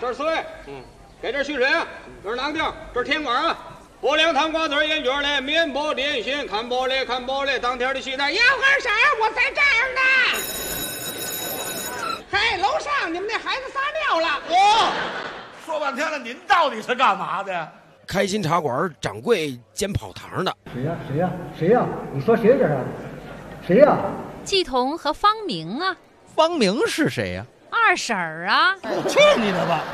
这是水，给这蓄水啊，这是囊丁，这是甜瓜啊。薄凉糖瓜子烟卷嘞，面包点心，看包嘞，当天的西餐，要根啥？我在这儿呢。嘿，楼上你们那孩子撒尿了。 说半天了，您到底是干嘛的呀？ 开心茶馆掌柜兼跑堂的。 谁呀？你说谁这是？谁呀？ 季彤和方明啊。 方明是谁呀？ 二婶儿啊。 去你的吧！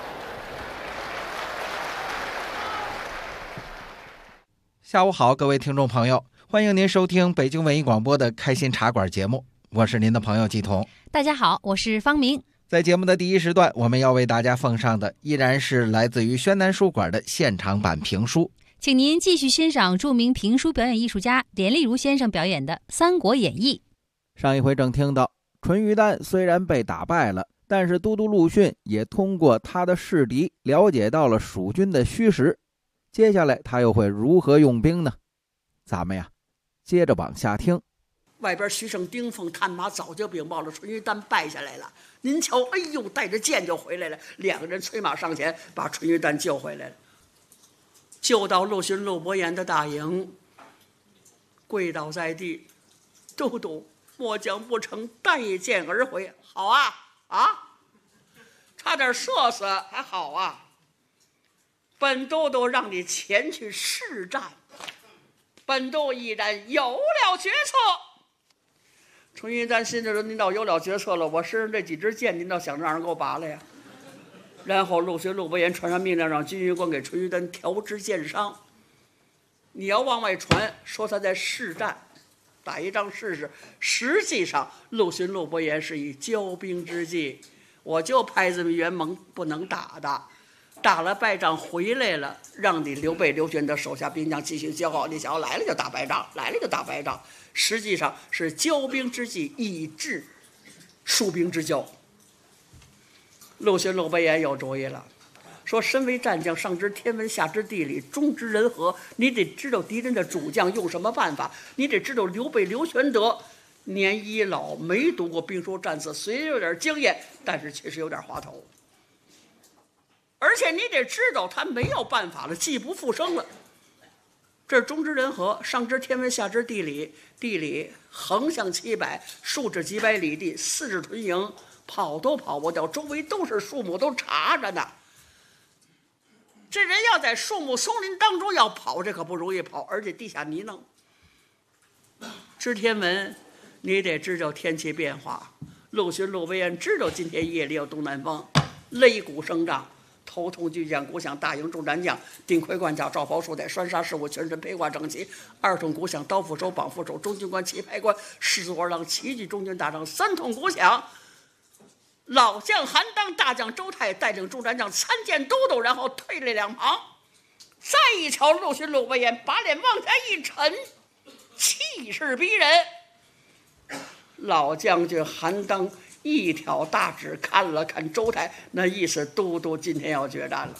下午好，各位听众朋友，欢迎您收听北京文艺广播的开心茶馆节目，我是您的朋友季彤。 大家好，我是方明。 在节目的第一时段，我们要为大家奉上的依然是来自于宣南书馆的现场版评书， 请您继续欣赏著名评书表演艺术家连丽如先生表演的《三国演义》。 上一回正听到淳于丹虽然被打败了，但是都督陆逊也通过他的示敌了解到了蜀军的虚实，接下来他又会如何用兵呢？咱们呀接着往下听。 外边徐盛、丁奉探马早就禀报了，淳于丹败下来了。您瞧，哎呦，带着剑就回来了，两个人催马上前，把淳于丹救回来了。救到陆逊、陆伯言的大营，跪倒在地，都督末将不成，带剑而回。好啊，差点射死，还好啊。本都督让你前去试战，本都已然有了决策。淳于丹心里说：“您倒有了决策了，我身上这几支箭，您倒想着让人给我拔了呀？”然后陆逊、陆伯言传上命令，让军医官给淳于丹调制箭伤。你要往外传说他在试战，打一仗试试。实际上，陆逊、陆伯言是以骄兵之计，我就派这么元盟不能打的。打了败仗回来了，让你刘备、刘玄德手下兵将继续消耗。你想要来了就打败仗，实际上是骄兵之计，以制戍兵之骄。陆逊、陆伯言有主意了，说身为战将，上知天文，下知地理，中知人和，你得知道敌人的主将用什么办法，你得知道刘备、刘玄德年已老，没读过兵书战策，虽然有点经验，但是确实有点滑头。而且你得知道他没有办法了，技不复生了。这是中知人和，上知天文，下知地理，地理横向700，竖至几百里地，4至屯营，跑都跑不掉，周围都是树木，都查着呢。这人要在树木松林当中要跑，这可不容易跑，而且地下泥泞。知天文，你得知道天气变化。陆逊、陆伯言知道今天夜里有东南风，擂鼓声仗。头痛巨将鼓响，大营众战将，顶盔贯甲，罩袍束带，栓纱饰物，全身披挂整齐。二筒鼓响，刀斧手，绑斧手，中军官，旗牌官，士卒二郎，齐聚中军大帐。三筒鼓响，老将韩当，大将周泰带领众战将参见都督，然后退了两旁。再一瞧陆逊、陆伯言，把脸往下一沉，气势逼人。老将军韩当一挑大指，看了看周泰，那意思都督今天要决战了。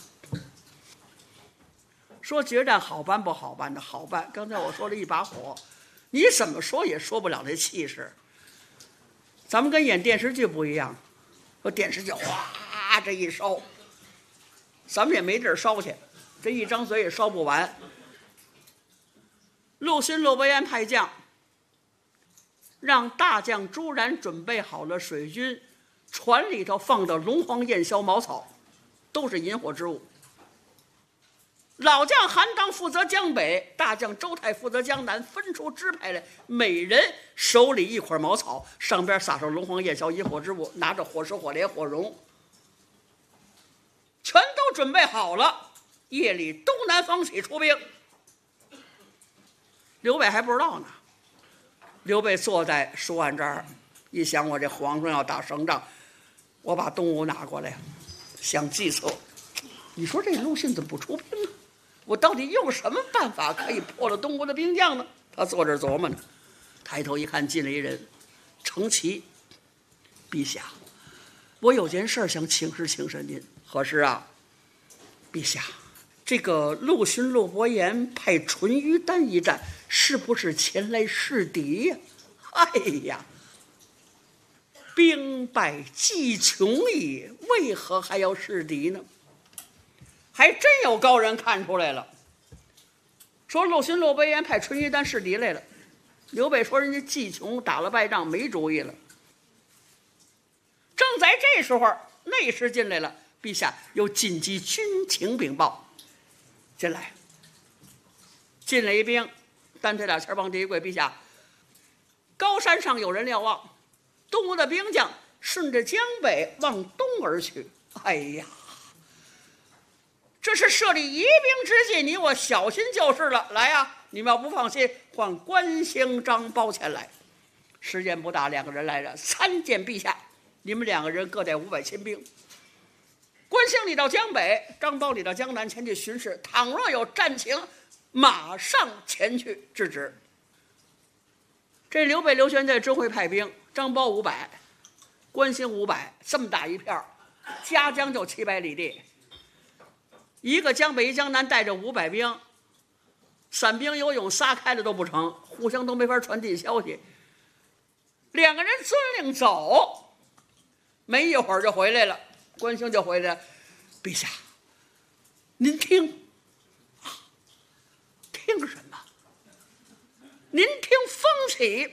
说决战好办不好办的？好办。刚才我说了一把火，你怎么说也说不了那气势。咱们跟演电视剧不一样，说电视剧哗这一烧，咱们也没地儿烧去，这一张嘴也烧不完。陆逊、陆伯言派将让大将朱然准备好了水军，船里头放的龙黄燕霄茅草，都是引火之物。老将韩当负责江北，大将周泰负责江南，分出支派来，每人手里一捆茅草，上边撒上龙黄燕霄引火之物，拿着火石、火镰、火绒，全都准备好了。夜里东南风起出兵，刘备还不知道呢。刘备坐在书案这儿，一想我这皇上要打胜仗，我把东吴拿过来，想计策。你说这陆逊怎么不出兵呢？我到底用什么办法可以破了东吴的兵将呢？他坐这儿琢磨呢，抬头一看，进来一人，程齐。陛下，我有件事想请示您。何事啊？陛下，这个陆逊、陆伯言派淳于丹一战，是不是前来示敌呀？哎呀， 兵败既穷矣，为何还要示敌呢？还真有高人看出来了，说陆逊、陆伯言派淳于丹示敌来了。刘备说人家既穷，打了败仗，没主意了。正在这时候，内侍进来了，陛下有紧急军情禀报。进来一兵，单腿俩前往地一跪，陛下，高山上有人瞭望，东吴的兵将顺着江北往东而去。哎呀，这是设立疑兵之计，你我小心就是了。来呀，你们要不放心，唤关兴、张苞前来。时间不大，两个人来了，参见陛下。你们两个人各带500亲兵。关兴你到江北，张苞你到江南前去巡视，倘若有战情，马上前去制止。这刘备、刘玄在真会派兵，张苞500，关兴500，这么大一片，夹江就700里地。一个江北一江南带着500兵，散兵游泳撒开了都不成，互相都没法传递消息。两个人遵令走，没一会儿就回来了。关兴就回来了，陛下，您听，听什么？您听风起。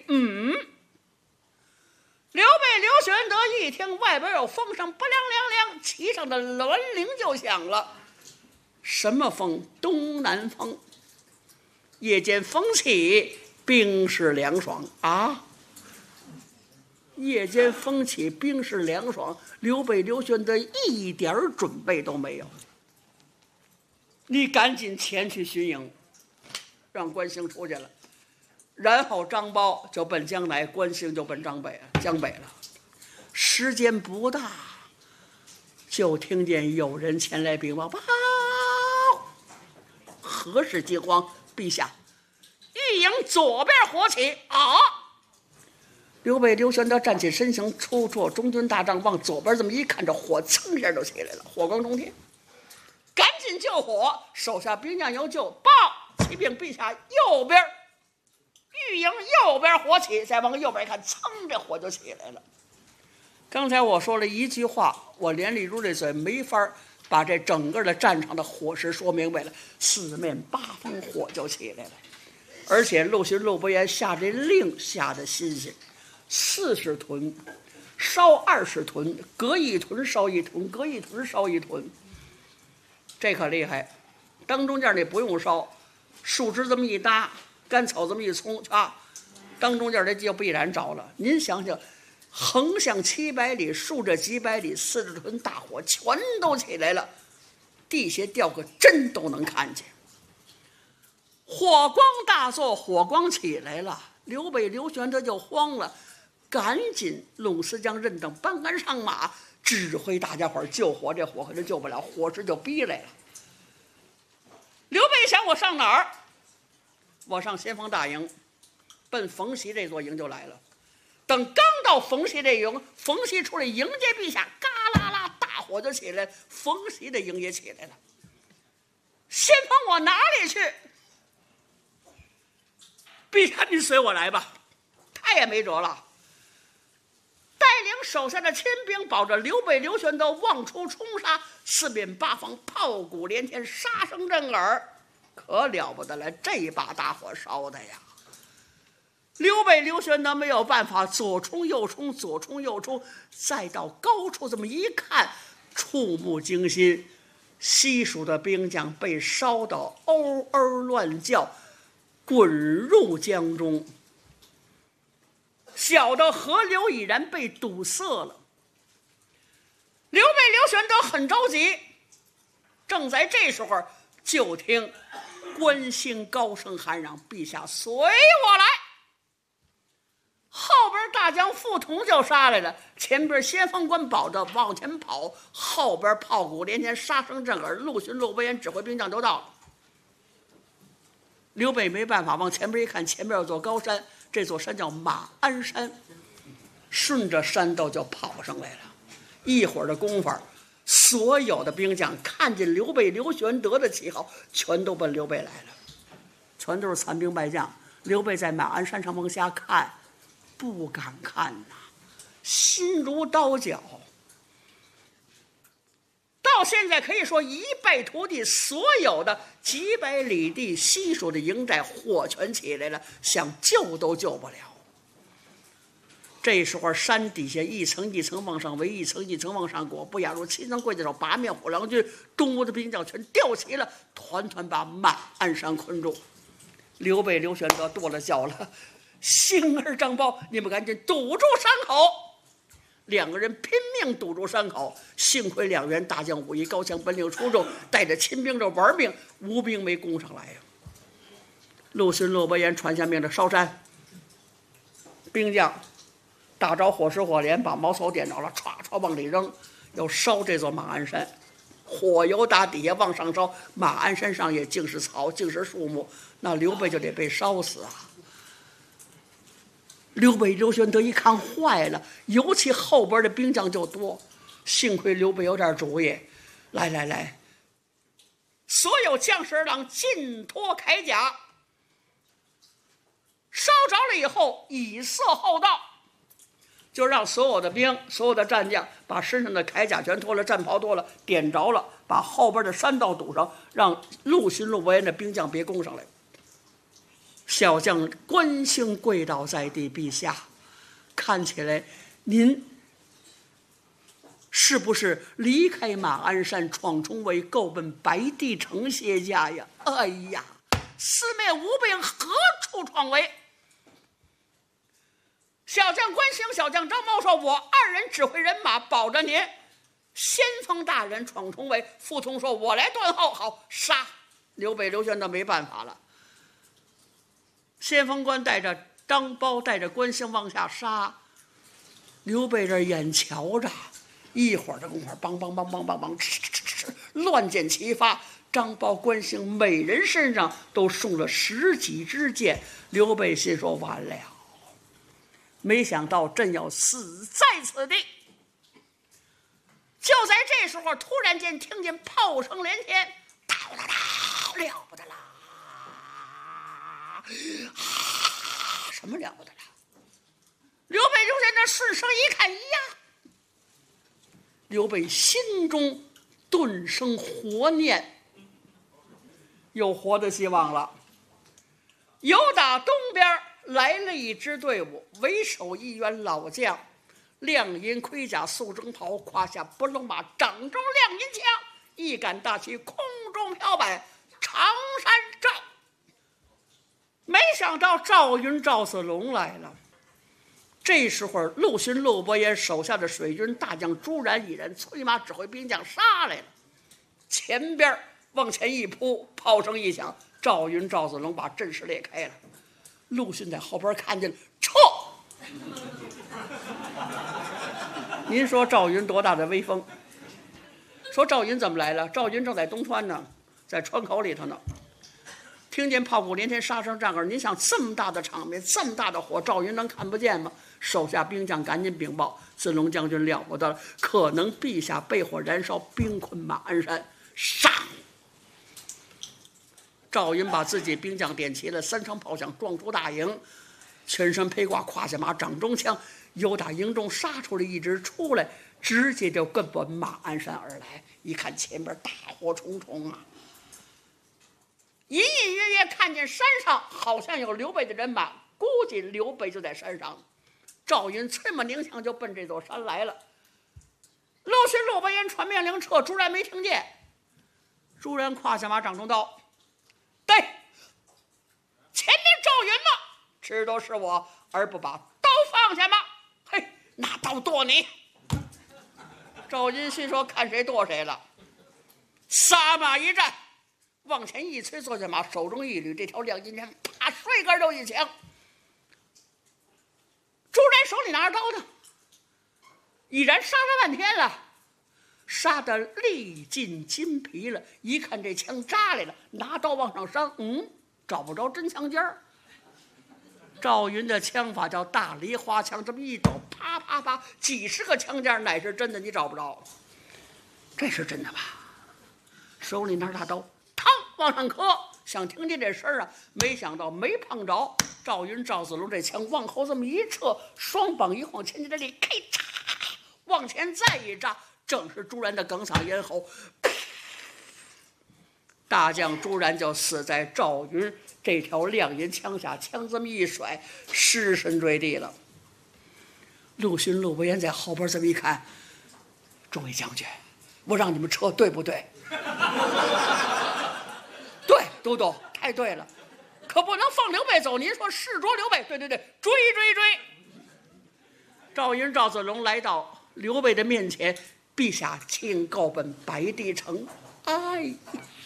刘备、刘玄德一听外边有风声，不凉凉凉，旗上的銮铃就响了。什么风？东南风。夜间风起，兵势凉爽啊！夜间风起，兵势凉爽，刘备、刘玄德一点准备都没有。你赶紧前去巡营，让关兴出去了，然后张苞就奔江南，关兴就奔江北了。时间不大，就听见有人前来禀报：何事惊慌？陛下，御营左边火起啊！刘备、刘玄德站起身形，抽出中军大帐，往左边这么一看，这火蹭一下就起来了，火光冲天，赶紧救火。手下兵将有救，报启禀陛下，右边御营右边火起，再往右边一看，噌，这火就起来了。刚才我说了一句话，我连丽如这嘴没法把这整个的战场的火势说明白了，四面八方火就起来了。而且陆逊、陆伯言下这令下的新鲜，40屯烧20屯，隔一屯烧一屯，隔一屯烧一屯，这可厉害。当中间那不用烧，树枝这么一搭，干草这么一冲啊，当中间这就必然着了。您想想，横向700里，竖着几百里，40屯大火全都起来了，地下掉个针都能看见。火光大作，火光起来了，刘备、刘玄德就慌了，赶紧弄司将任等搬鞍上马，指挥大家伙救火。这火可是救不了，火势就逼来了。刘备想，我上哪儿？我上先锋大营，奔冯习这座营就来了。等刚到冯习这营，冯习出来迎接陛下，嘎啦啦大火就起来，冯习的营也起来了。先锋我哪里去？陛下您随我来吧。他也没辙了，带领手下的亲兵保着刘备、刘玄德望出冲杀，四面八方炮鼓连天，杀声震耳，可了不得了。这把大火烧的呀，刘备、刘玄德没有办法，左冲右冲，左冲右冲，再到高处这么一看，触目惊心，西蜀的兵将被烧得嗷嗷乱叫，滚入江中。小的河流已然被堵塞了。刘备、刘玄德很着急，正在这时候，就听关兴高声喊嚷：“陛下，随我来！”后边大将傅同就杀来了，前边先锋官保着往前跑，后边炮鼓连天，杀声震耳，陆逊、陆伯言指挥兵将就到了。刘备没办法，往前边一看，前边有座高山，这座山叫马鞍山，顺着山道就跑上来了。一会儿的功夫，所有的兵将看见刘备、刘玄德的旗号，全都奔刘备来了，全都是残兵败将。刘备在马鞍山上往下看，不敢看呐， 心如刀绞。到现在可以说一败涂地，所有的几百里地稀疏的营寨火全起来了，想救都救不了。这时候山底下一层一层往上围，一层一层往上裹，不亚如七层刽子手，八面虎狼军，东吴的兵将全调齐了，团团把马鞍山困住。刘备、刘玄德跺了脚了，星儿、张苞，你们赶紧堵住山口。两个人拼命堵住山口，幸亏两员大将武艺高强，本领出众，带着亲兵这玩命，吴兵没攻上来呀。陆逊、陆伯言传下命令，烧山。兵将打着火石火镰，把茅草点着了，歘歘往里扔，要烧这座马鞍山。火油打底下往上烧，马鞍山上也尽是草，尽是树木，那刘备就得被烧死啊。刘备、刘玄德一看坏了，尤其后边的兵将就多，幸亏刘备有点主意，来，所有将士郎尽脱铠甲，烧着了以后以色后到，就让所有的兵、所有的战将把身上的铠甲全脱了，战袍脱了，点着了，把后边的山道堵上，让陆逊、陆伯言的兵将别攻上来。小将关兴跪倒在地，陛下，看起来您是不是离开马鞍山，闯重围，够奔白帝城歇驾呀？哎呀，四面无兵，何处闯围？小将关兴、小将张苞说：“我二人指挥人马，保着您。先锋大人闯重围。”傅通说：“我来断后。”好，杀！刘备、刘玄德没办法了。先锋官带着张苞，带着关兴往下杀。刘备这眼瞧着，一会儿的功夫，梆梆梆梆梆梆，乱箭齐发。张苞、关兴每人身上都中了10几支箭。刘备心说：完了，没想到朕要死在此地。就在这时候，突然间听见炮声连天，哒哒哒，了不得了！什么了不得了？刘备、刘玄德顺声一看，呀！刘备心中顿生活念，有活的希望了。由打东边来了一支队伍，为首一员老将，亮银盔甲，素征袍，胯下不龙马，掌中亮银枪，一杆大旗空中飘摆，常山赵。没想到赵云、赵子龙来了。这时候，陆逊、陆伯言手下的水军大将朱然、尹然催马指挥兵将杀来了。前边往前一扑，炮声一响，赵云、赵子龙把阵势裂开了。陆逊在后边看见了，撤！您说赵云多大的威风？说赵云怎么来了？赵云正在东川呢，在川口里头呢。听见炮鼓连天，杀声战耳，您想这么大的场面，这么大的火，赵云能看不见吗？手下兵将赶紧禀报，子龙将军了不得了，可能陛下被火燃烧，兵困马鞍山，杀！赵云把自己兵将点齐了，3声炮响，撞出大营，全身披挂，胯下马，掌中枪，由打营中杀出了一支出来，直接就奔马鞍山而来。一看前边大火重重啊！隐隐约约看见山上好像有刘备的人马，估计刘备就在山上。赵云催马拧枪就奔这座山来了。陆逊、陆伯言传命令撤，朱然没听见。朱然胯下马，掌中刀，对，前面赵云吗？知道是我而不把刀放下吗？嘿，拿刀剁你！赵云心说：看谁剁谁了。撒马一战，往前一催，坐下马，手中一捋，这条亮金枪，啪，摔杆就一枪。朱然手里拿着刀呢，已然杀了半天了，杀得力尽筋疲了。一看这枪扎来了，拿刀往上伤，找不着真枪尖儿。赵云的枪法叫大梨花枪，这么一抖，啪啪啪，几十个枪尖乃是真的，你找不着。这是真的吧？手里拿着大刀，嘡往上磕，想听见这声儿啊，没想到没碰着。赵云、赵子龙这枪往后这么一撤，双膀一晃，前进的力，咔嚓， 往前再一扎，正是朱然的哽嗓咽喉。大将朱然就死在赵云这条亮银枪下，枪这么一甩，尸身坠地了。陆逊、陆伯言在后边这么一看，诸位将军，我让你们撤，对不对？对，都督太对了，可不能放刘备走。您说是捉刘备？对对对，追追追！赵云、赵子龙来到刘备的面前，陛下，请告本白帝城。哎呀！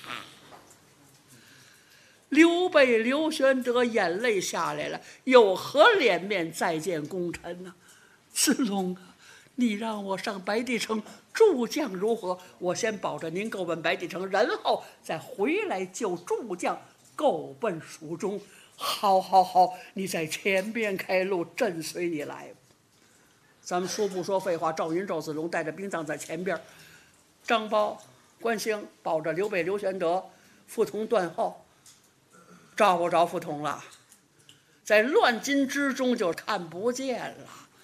刘备、刘玄德眼泪下来了，有何脸面再见功臣呢？子龙啊，你让我上白帝城助将如何？我先保着您够奔白帝城，然后再回来救助将，够奔蜀中。好，好，好，你在前边开路，朕随你来。咱们说不说废话？赵云、赵子龙带着兵将在前边，张苞、关兴保着刘备、刘玄德，傅同断后。找不着傅同了，在乱军之中就看不见了。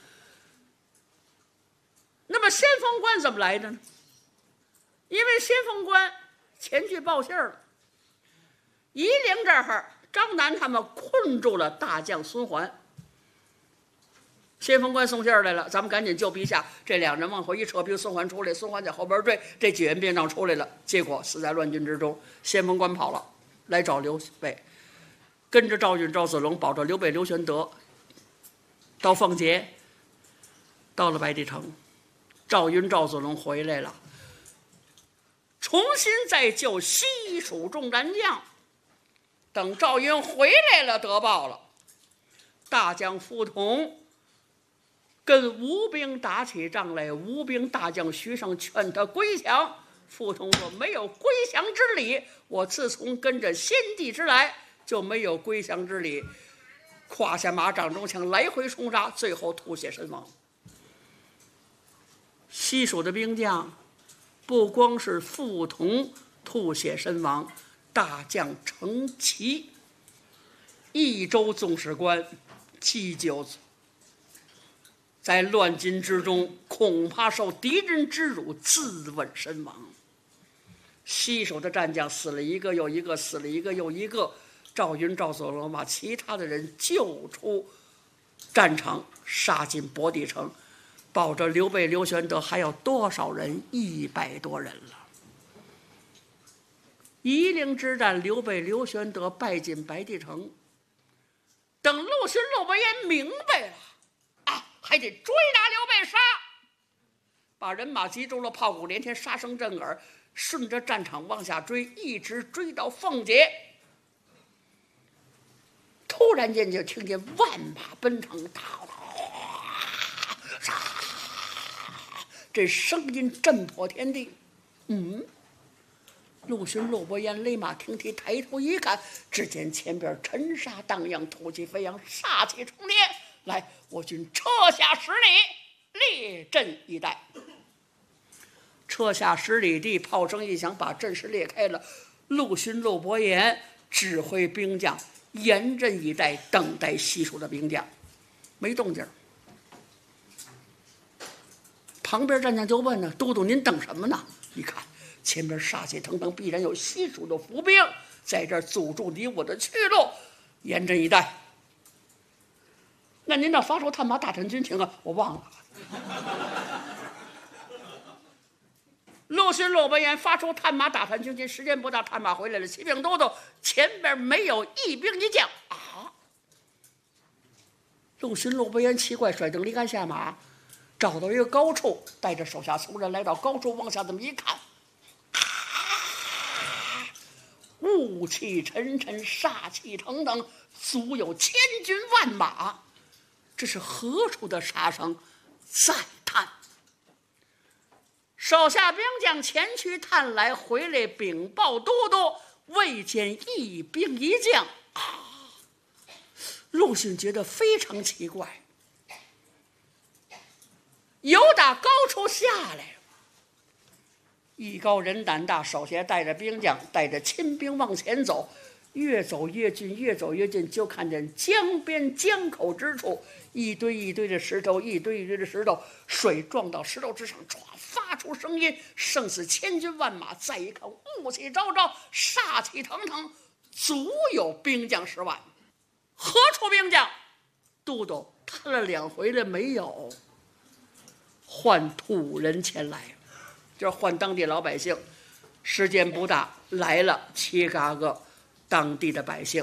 那么先锋官怎么来的呢？因为先锋官前去报信了，夷陵这儿张南他们困住了大将孙桓，先锋官送信来了，咱们赶紧救陛下。这两人往回一撤兵，孙桓出来，孙桓在后边追，这几员兵将出来了，结果死在乱军之中。先锋官跑了，来找刘备。跟着赵云、赵子龙保着刘备、刘玄德到奉节，到了白帝城。赵云、赵子龙回来了，重新再救西蜀众战将。等赵云回来了，得报了，大将傅同跟吴兵打起仗来，吴兵大将徐盛劝他归降。傅同说：“没有归降之理，我自从跟着先帝之来，就没有归降之理。”胯下马，掌中枪，来回冲杀，最后吐血身亡。西蜀的兵将不光是傅同吐血身亡，大将程齐、益州总使官季九在乱军之中恐怕受敌人之辱，自刎身亡。西蜀的战将死了一个又一个，死了一个又一个。赵云、赵子龙把其他的人救出战场，杀进博帝城，保着刘备、刘玄德还有多少人？100多人了。夷陵之战，刘备、刘玄德败进白帝城。等陆逊、陆伯言明白了啊，还得追拿刘备杀，把人马集中了，炮鼓连天，杀声震耳，顺着战场往下追，一直追到奉节。突然间就听见万马奔腾，这声音震破天地。陆逊、陆伯言勒马停蹄，抬头一看，只见前边尘沙荡漾，土气飞扬，煞气冲天。来，我军撤下10里，列阵以待。撤下10里地，炮声一响，把阵势裂开了。陆逊、陆伯言指挥兵将严阵以待，等待西蜀的兵将。没动静。旁边战将就问呢：“都督，您等什么呢？”一看前边杀气腾腾，必然有西蜀的伏兵在这儿阻住你我的去路，严阵以待。那您那发出探马大臣军情啊？我忘了。陆逊、陆伯言发出探马打探军情，时间不大，探马回来了。启禀都督，前边没有一兵一将啊！陆逊、陆伯言奇怪，甩灯离杆下马，找到一个高处，带着手下从人来到高处，往下这么一看，雾气沉沉，煞气腾腾，足有千军万马。这是何处的杀声？再探。手下兵将前去探来，回来禀报都督，未见一兵一将啊！陆逊觉得非常奇怪，由打高处下来，艺高人胆大，手下带着兵将，带着亲兵往前走， 越走越近，越走越近，就看见江边江口之处，一堆一堆的石头，一堆一堆的石头，水撞到石头之上，唰发出声音，胜似千军万马。再一看，雾气昭昭，煞气腾腾，足有兵将10万。何处兵将？都督看了2回了没有？换土人前来，就是换当地老百姓。时间不大，来了7、8个当地的百姓，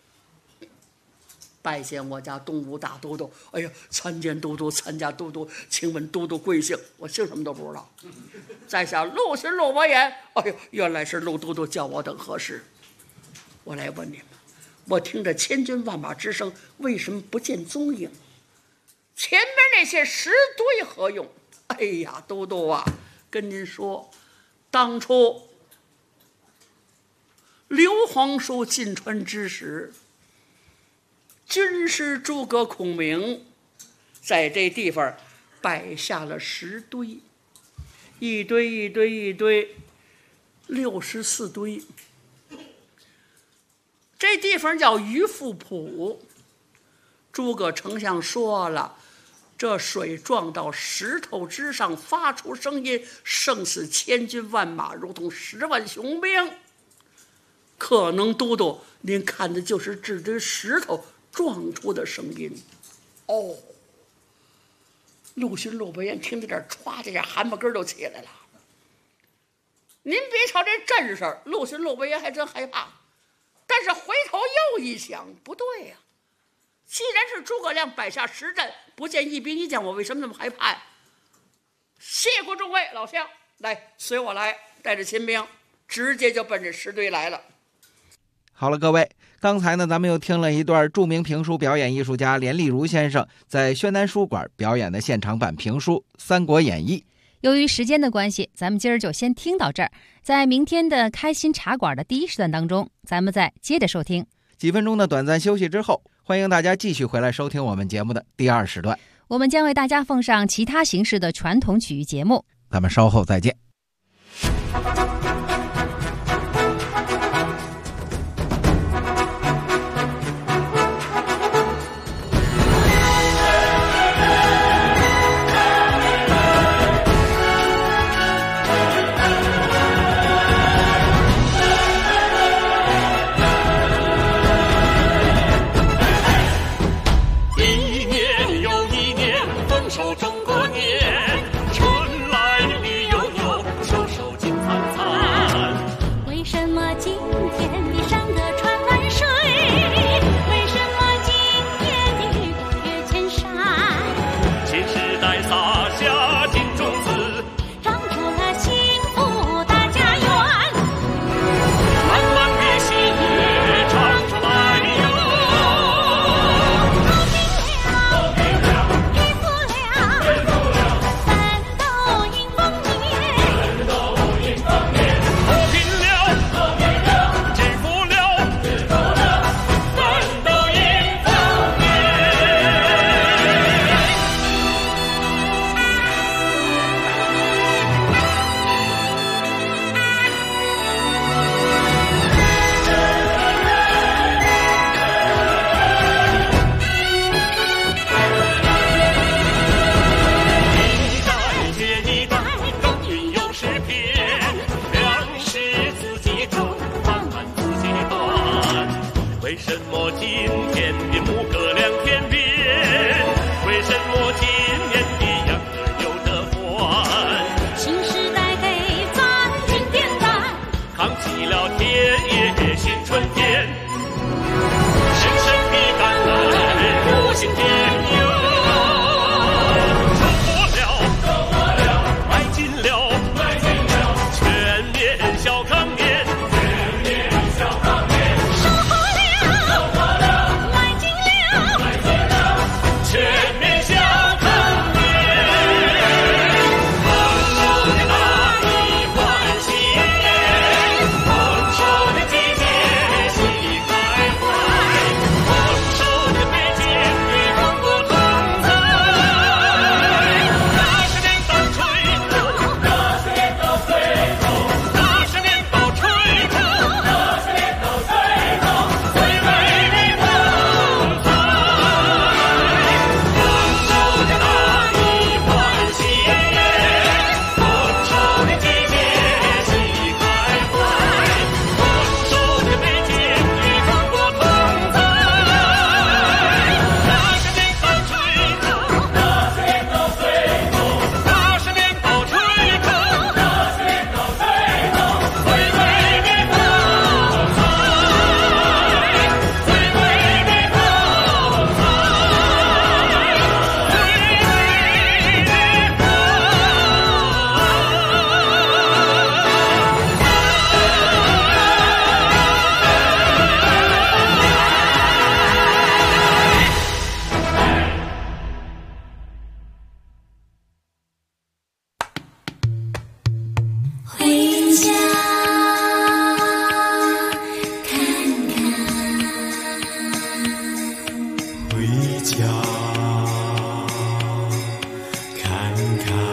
拜见我家东吴大都督。哎呀，参见都督，参加都督，请问都督贵姓？我姓什么都不知道。在下陆巡陆伯言。哎呦，原来是陆都督叫我等何事？我来问你们，我听着千军万马之声，为什么不见踪影？前面那些石堆何用？哎呀，都督啊，跟您说，当初刘皇叔进川之时，军师诸葛孔明在这地方摆下了石堆，一堆一堆一堆，64堆。这地方叫鱼腹浦。诸葛丞相说了，这水撞到石头之上，发出声音，胜似千军万马，如同10万雄兵。可能都督您看的就是这堆石头撞出的声音。哦，陆巡陆伯言听到这儿，歘这下汗毛根都起来了。您别瞧这阵势，陆巡陆伯言还真害怕，但是回头又一想，不对呀，既然是诸葛亮摆下石阵，不见一兵一将，我为什么那么害怕呀？谢过众位老乡，来随我来，带着亲兵直接就奔着石堆来了。 好了，各位，刚才呢，咱们又听了一段著名评书表演艺术家连丽如先生在宣南书馆表演的现场版评书《三国演义》。 由于时间的关系，咱们今儿就先听到这儿。在明天的开心茶馆的第1时段当中，咱们再接着收听。 几分钟的短暂休息之后，欢迎大家继续回来收听我们节目的第2时段。 我们将为大家奉上其他形式的传统曲艺节目。 咱们稍后再见。 收获了，来家看看。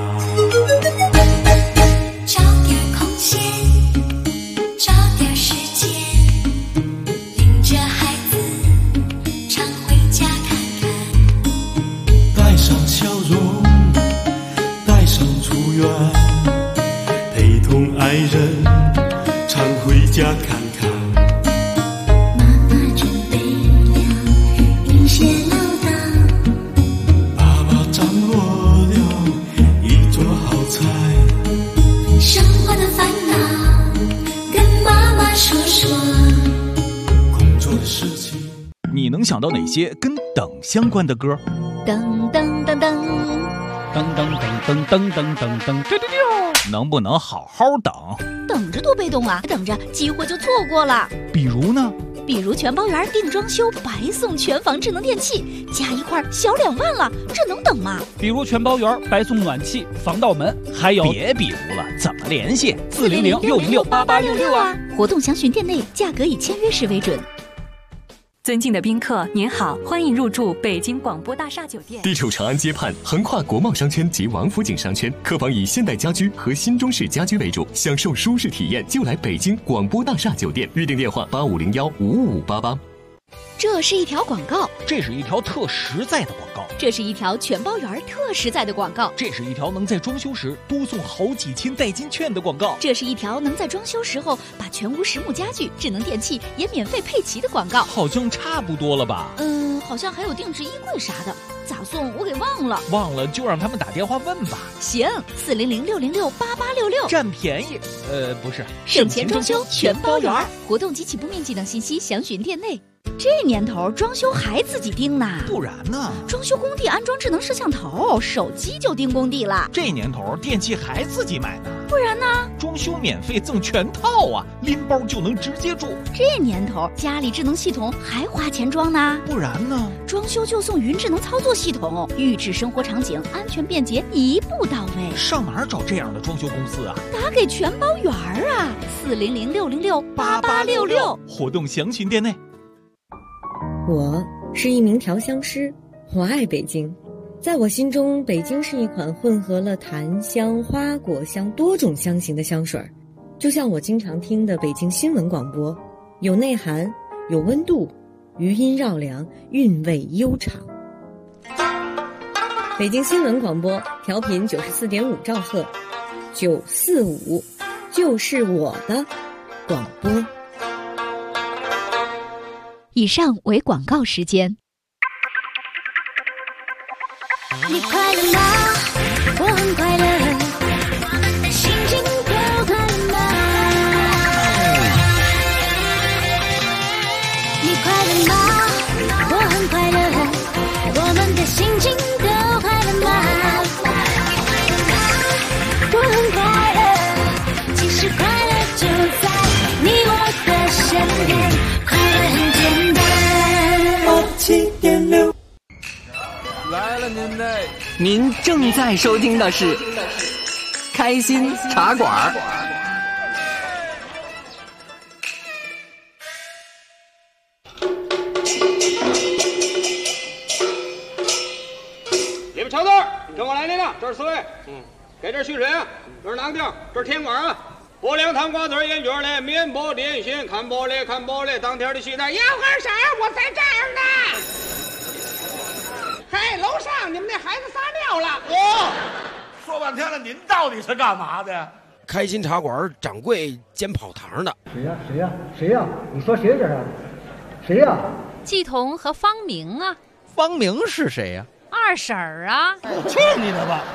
找点空闲，找点时间，领着孩子常回家看看。 带上笑容，带上祝愿，陪同爱人常回家看看。 妈妈准备了一些唠叨， 爸爸掌握了一桌好菜。 生活的烦恼跟妈妈说说， 工作的事情。 你能想到哪些跟等相关的歌？ 噔噔噔噔。 噔噔噔噔噔噔噔噔，丢丢丢！能不能好好等？ 等着多被动啊！等着机会就错过了。 比如呢？ 比如全包园定装修白送全房智能电器，加一块小2万了，这能等吗？ 比如全包园白送暖气、防盗门，还有别比如了，怎么联系 ？400-606-8866啊！活动详询店内，价格以签约时为准。 尊敬的宾客，您好，欢迎入住北京广播大厦酒店。 地处长安街畔，横跨国贸商圈及王府井商圈，客房以现代家居和新中式家居为主，享受舒适体验就来北京广播大厦酒店。预订电话8501-55588。 这是一条广告， 这是一条特实在的广告， 这是一条全包园特实在的广告， 这是一条能在装修时多送好几千代金券的广告， 这是一条能在装修时候把全屋实木家具、智能电器也免费配齐的广告。 好像差不多了吧？ 好像还有定制衣柜啥的，咋送我给忘了。 忘了就让他们打电话问吧。 行，400-606-8866， 占便宜。不是， 省钱装修全包园，活动及起步面积等信息详询店内。这年头装修还自己盯呢？ 不然呢？ 装修工地安装智能摄像头，手机就盯工地了。 这年头电器还自己买呢？ 不然呢？ 装修免费赠全套啊，拎包就能直接住。 这年头家里智能系统还花钱装呢？ 不然呢？ 装修就送云智能操作系统，预制生活场景，安全便捷，一步到位。 上哪儿找这样的装修公司啊？ 打给全包园啊，400-606-8866， 活动详询店内。 我是一名调香师，我爱北京。在我心中，北京是一款混合了檀香、花果香多种香型的香水，就像我经常听的北京新闻广播，有内涵，有温度，余音绕梁，韵味悠长。北京新闻广播调频94.5兆赫，945就是我的广播。 以上为广告时间。 你快乐吗？我很快乐，我们的心情都快乐吗？你快乐吗？我很快乐，我们的心情都快乐吗？我很快乐，其实快乐就在你我的身边，快乐很简单。87.6 来了您正在收听的是开心茶馆。 你们瞧字，跟我来您了，这是4位，给这续水啊，这是囊丁，这是甜管啊，拨凉糖瓜子烟卷嘞，面包点心，看玻璃看玻璃，当天的期待，要根色我在这儿呢。嘿，楼上你们那孩子撒尿了！ 说半天了，您到底是干嘛的呀？ 开心茶馆掌柜兼跑堂的。 谁呀？你说谁这是？谁呀？ 季彤和方明啊。 方明是谁呀？ 二婶儿啊。 去你的吧！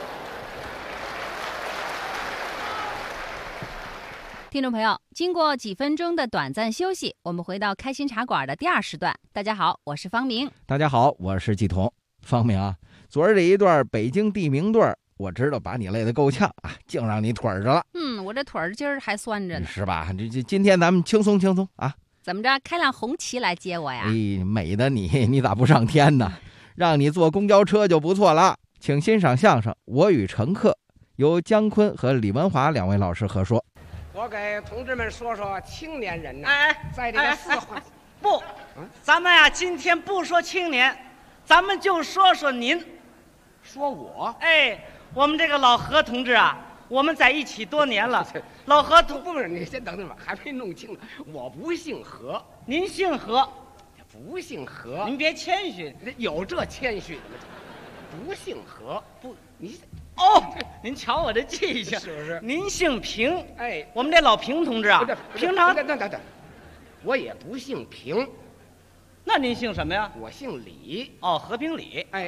听众朋友，经过几分钟的短暂休息，我们回到开心茶馆的第2时段。大家好，我是方明。 大家好，我是季彤。方明啊，昨儿这一段北京地名段，我知道把你累得够呛啊，净让你腿着了。 我这腿儿今儿还酸着呢， 是吧？今天咱们轻松轻松啊。 怎么着，开辆红旗来接我呀？ 美的你咋不上天呢？让你坐公交车就不错了。请欣赏相声《我与乘客》，由姜昆和李文华2位老师合说。 我给同志们说说青年人呐，在这个4环不，咱们呀今天不说青年， 咱们就说说您。 说我？ 哎，我们这个老何同志啊，我们在一起多年了。老何同不是，你先等等吧，还没弄清楚，我不姓何。 您姓何？ 不姓何。 您别谦虚， 有这谦虚的吗？不姓何。不，你哦，您瞧我这记性， 是不是？ 您姓平。 哎， 我们这老平同志啊，平常等，我也不姓平。 那您姓什么呀？ 我姓李。 哦，和平李。 哎，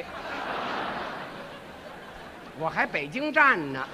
我还北京站呢。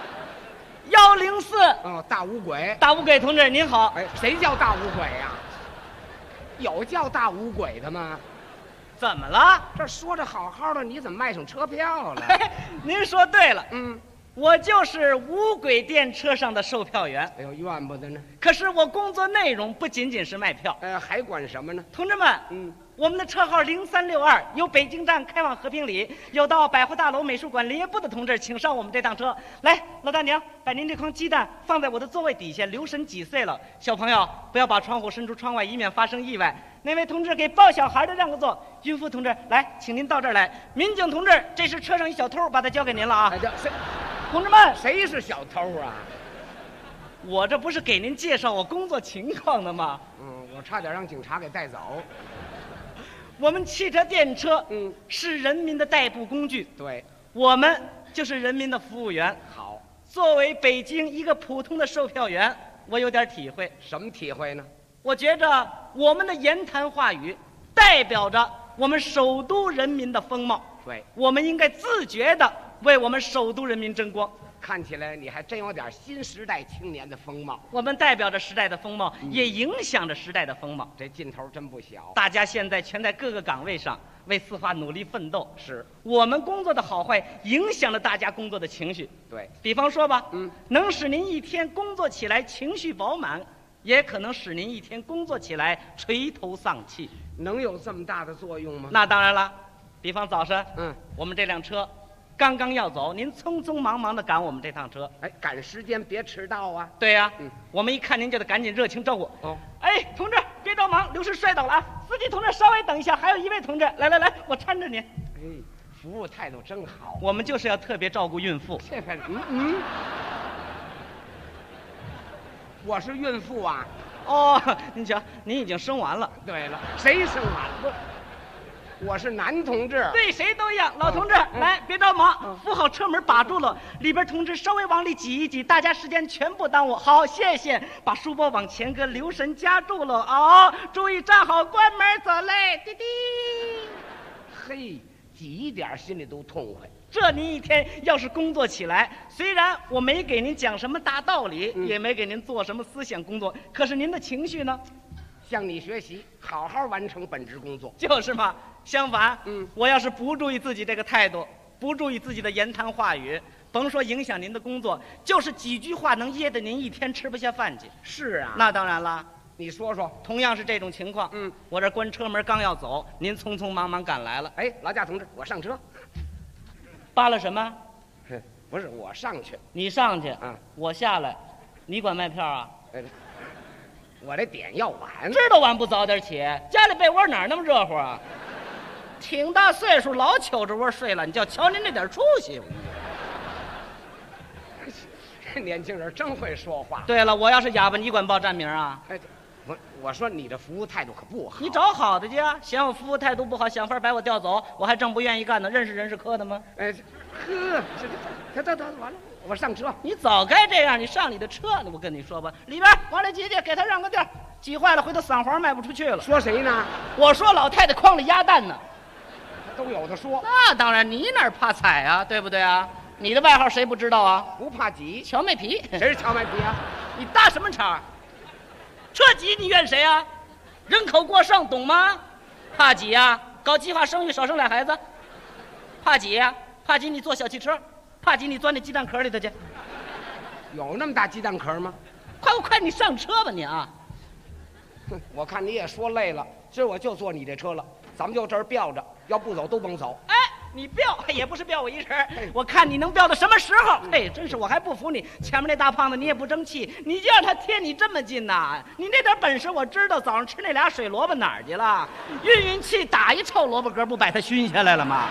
104。 哦，大乌鬼。 大乌鬼同志您好。 哎，谁叫大乌鬼呀？有叫大乌鬼的吗？ 怎么了？ 这说着好好的，你怎么卖上车票了？ 您说对了， 嗯， 我就是无轨电车上的售票员。 哎呦，怨不得呢。 可是我工作内容不仅仅是卖票， 还管什么呢？ 同志们，我们的车号0362，由北京站开往和平里，有到百货大楼美术馆林业部的同志，请上我们这趟车。来，老大娘，把您这筐鸡蛋放在我的座位底下，留神挤碎了。小朋友，不要把窗户伸出窗外，以免发生意外。那位同志给抱小孩的让个座。孕妇同志，来，请您到这儿来。民警同志，这是车上一小偷，把他交给您了啊。同志们， 谁是小偷啊？ 我这不是给您介绍我工作情况的吗？ 我差点让警察给带走。 我们汽车电车，是人民的代步工具。 对， 我们就是人民的服务员。 好， 作为北京一个普通的售票员，我有点体会。 什么体会呢？ 我觉着我们的言谈话语代表着我们首都人民的风貌。 对， 我们应该自觉地为我们首都人民争光。 看起来你还真有点新时代青年的风貌。 我们代表着时代的风貌，也影响着时代的风貌。 这劲头真不小。 大家现在全在各个岗位上为四化努力奋斗。 是我们工作的好坏影响了大家工作的情绪。 对， 比方说吧，能使您一天工作起来情绪饱满，也可能使您一天工作起来垂头丧气。 能有这么大的作用吗？ 那当然了。比方早晨，我们这辆车刚刚要走，您匆匆忙忙地赶我们这趟车。 哎，赶时间别迟到啊。 对呀，我们一看您就得赶紧热情招呼。哦，哎，同志别着忙，刘氏摔倒了啊！司机同志稍微等一下，还有一位同志，来，我搀着您。 哎，服务态度真好。 我们就是要特别照顾孕妇。 这份我是孕妇啊。 哦，您瞧，您已经生完了。 对了，谁生完了？我是男同志。 对谁都一样。老同志，来，别着忙，扶好车门，把住了。里边同志稍微往里挤一挤，大家时间全不耽误。好，谢谢。把书包往前搁，留神夹住了啊！注意站好，关门走嘞，滴滴。 嘿，挤一点心里都痛快。 这您一天要是工作起来，虽然我没给您讲什么大道理，也没给您做什么思想工作，可是您的情绪呢？ 向你学习，好好完成本职工作。 就是嘛。相反，我要是不注意自己这个态度，不注意自己的言谈话语，甭说影响您的工作，就是几句话能噎得您一天吃不下饭去。 是啊， 那当然了。 你说说， 同样是这种情况，我这关车门刚要走，您匆匆忙忙赶来了。 哎，劳驾同志，我上车。 扒了什么？ 不是，我上去。 你上去，我下来，你管卖票啊？ 我这点要晚， 知道晚不早点起，家里被窝哪那么热乎啊？挺大岁数，老揪着窝睡了，你就瞧您这点出息。 这年轻人真会说话。 对了，我要是哑巴，你管报站名啊？ 哎，我说你这服务态度可不好。 你找好的去啊！嫌我服务态度不好，想法把我调走，我还正不愿意干呢。认识人事科的吗？ 哎，呵，得完了，我上车。 你早该这样，你上你的车呢。我跟你说吧，里边往里挤挤，给他让个地儿。挤坏了，回头散黄卖不出去了。 说谁呢？ 我说老太太筐里鸭蛋呢。 都有的说。 那当然，你哪怕踩啊，对不对啊？你的外号谁不知道啊？ 不怕挤， 荞麦皮。 谁是荞麦皮啊？ 你搭什么茬？车挤你怨谁啊？人口过剩，懂吗？怕挤啊？搞计划生育，少生俩孩子。怕挤呀？怕挤你坐小汽车，怕挤你钻那鸡蛋壳里头去。 有那么大鸡蛋壳吗？ 快，你上车吧你啊！ 我看你也说累了，今儿我就坐你这车了，咱们就这儿吊着，要不走都甭走。 哎， 你飙也不是飙我一人，我看你能飙到什么时候？嘿，真是我还不服你，前面那大胖子你也不争气，你就让他贴你这么近呐？你那点本事我知道，早上吃那俩水萝卜哪儿去了？运气打一臭萝卜格，不把他熏下来了吗？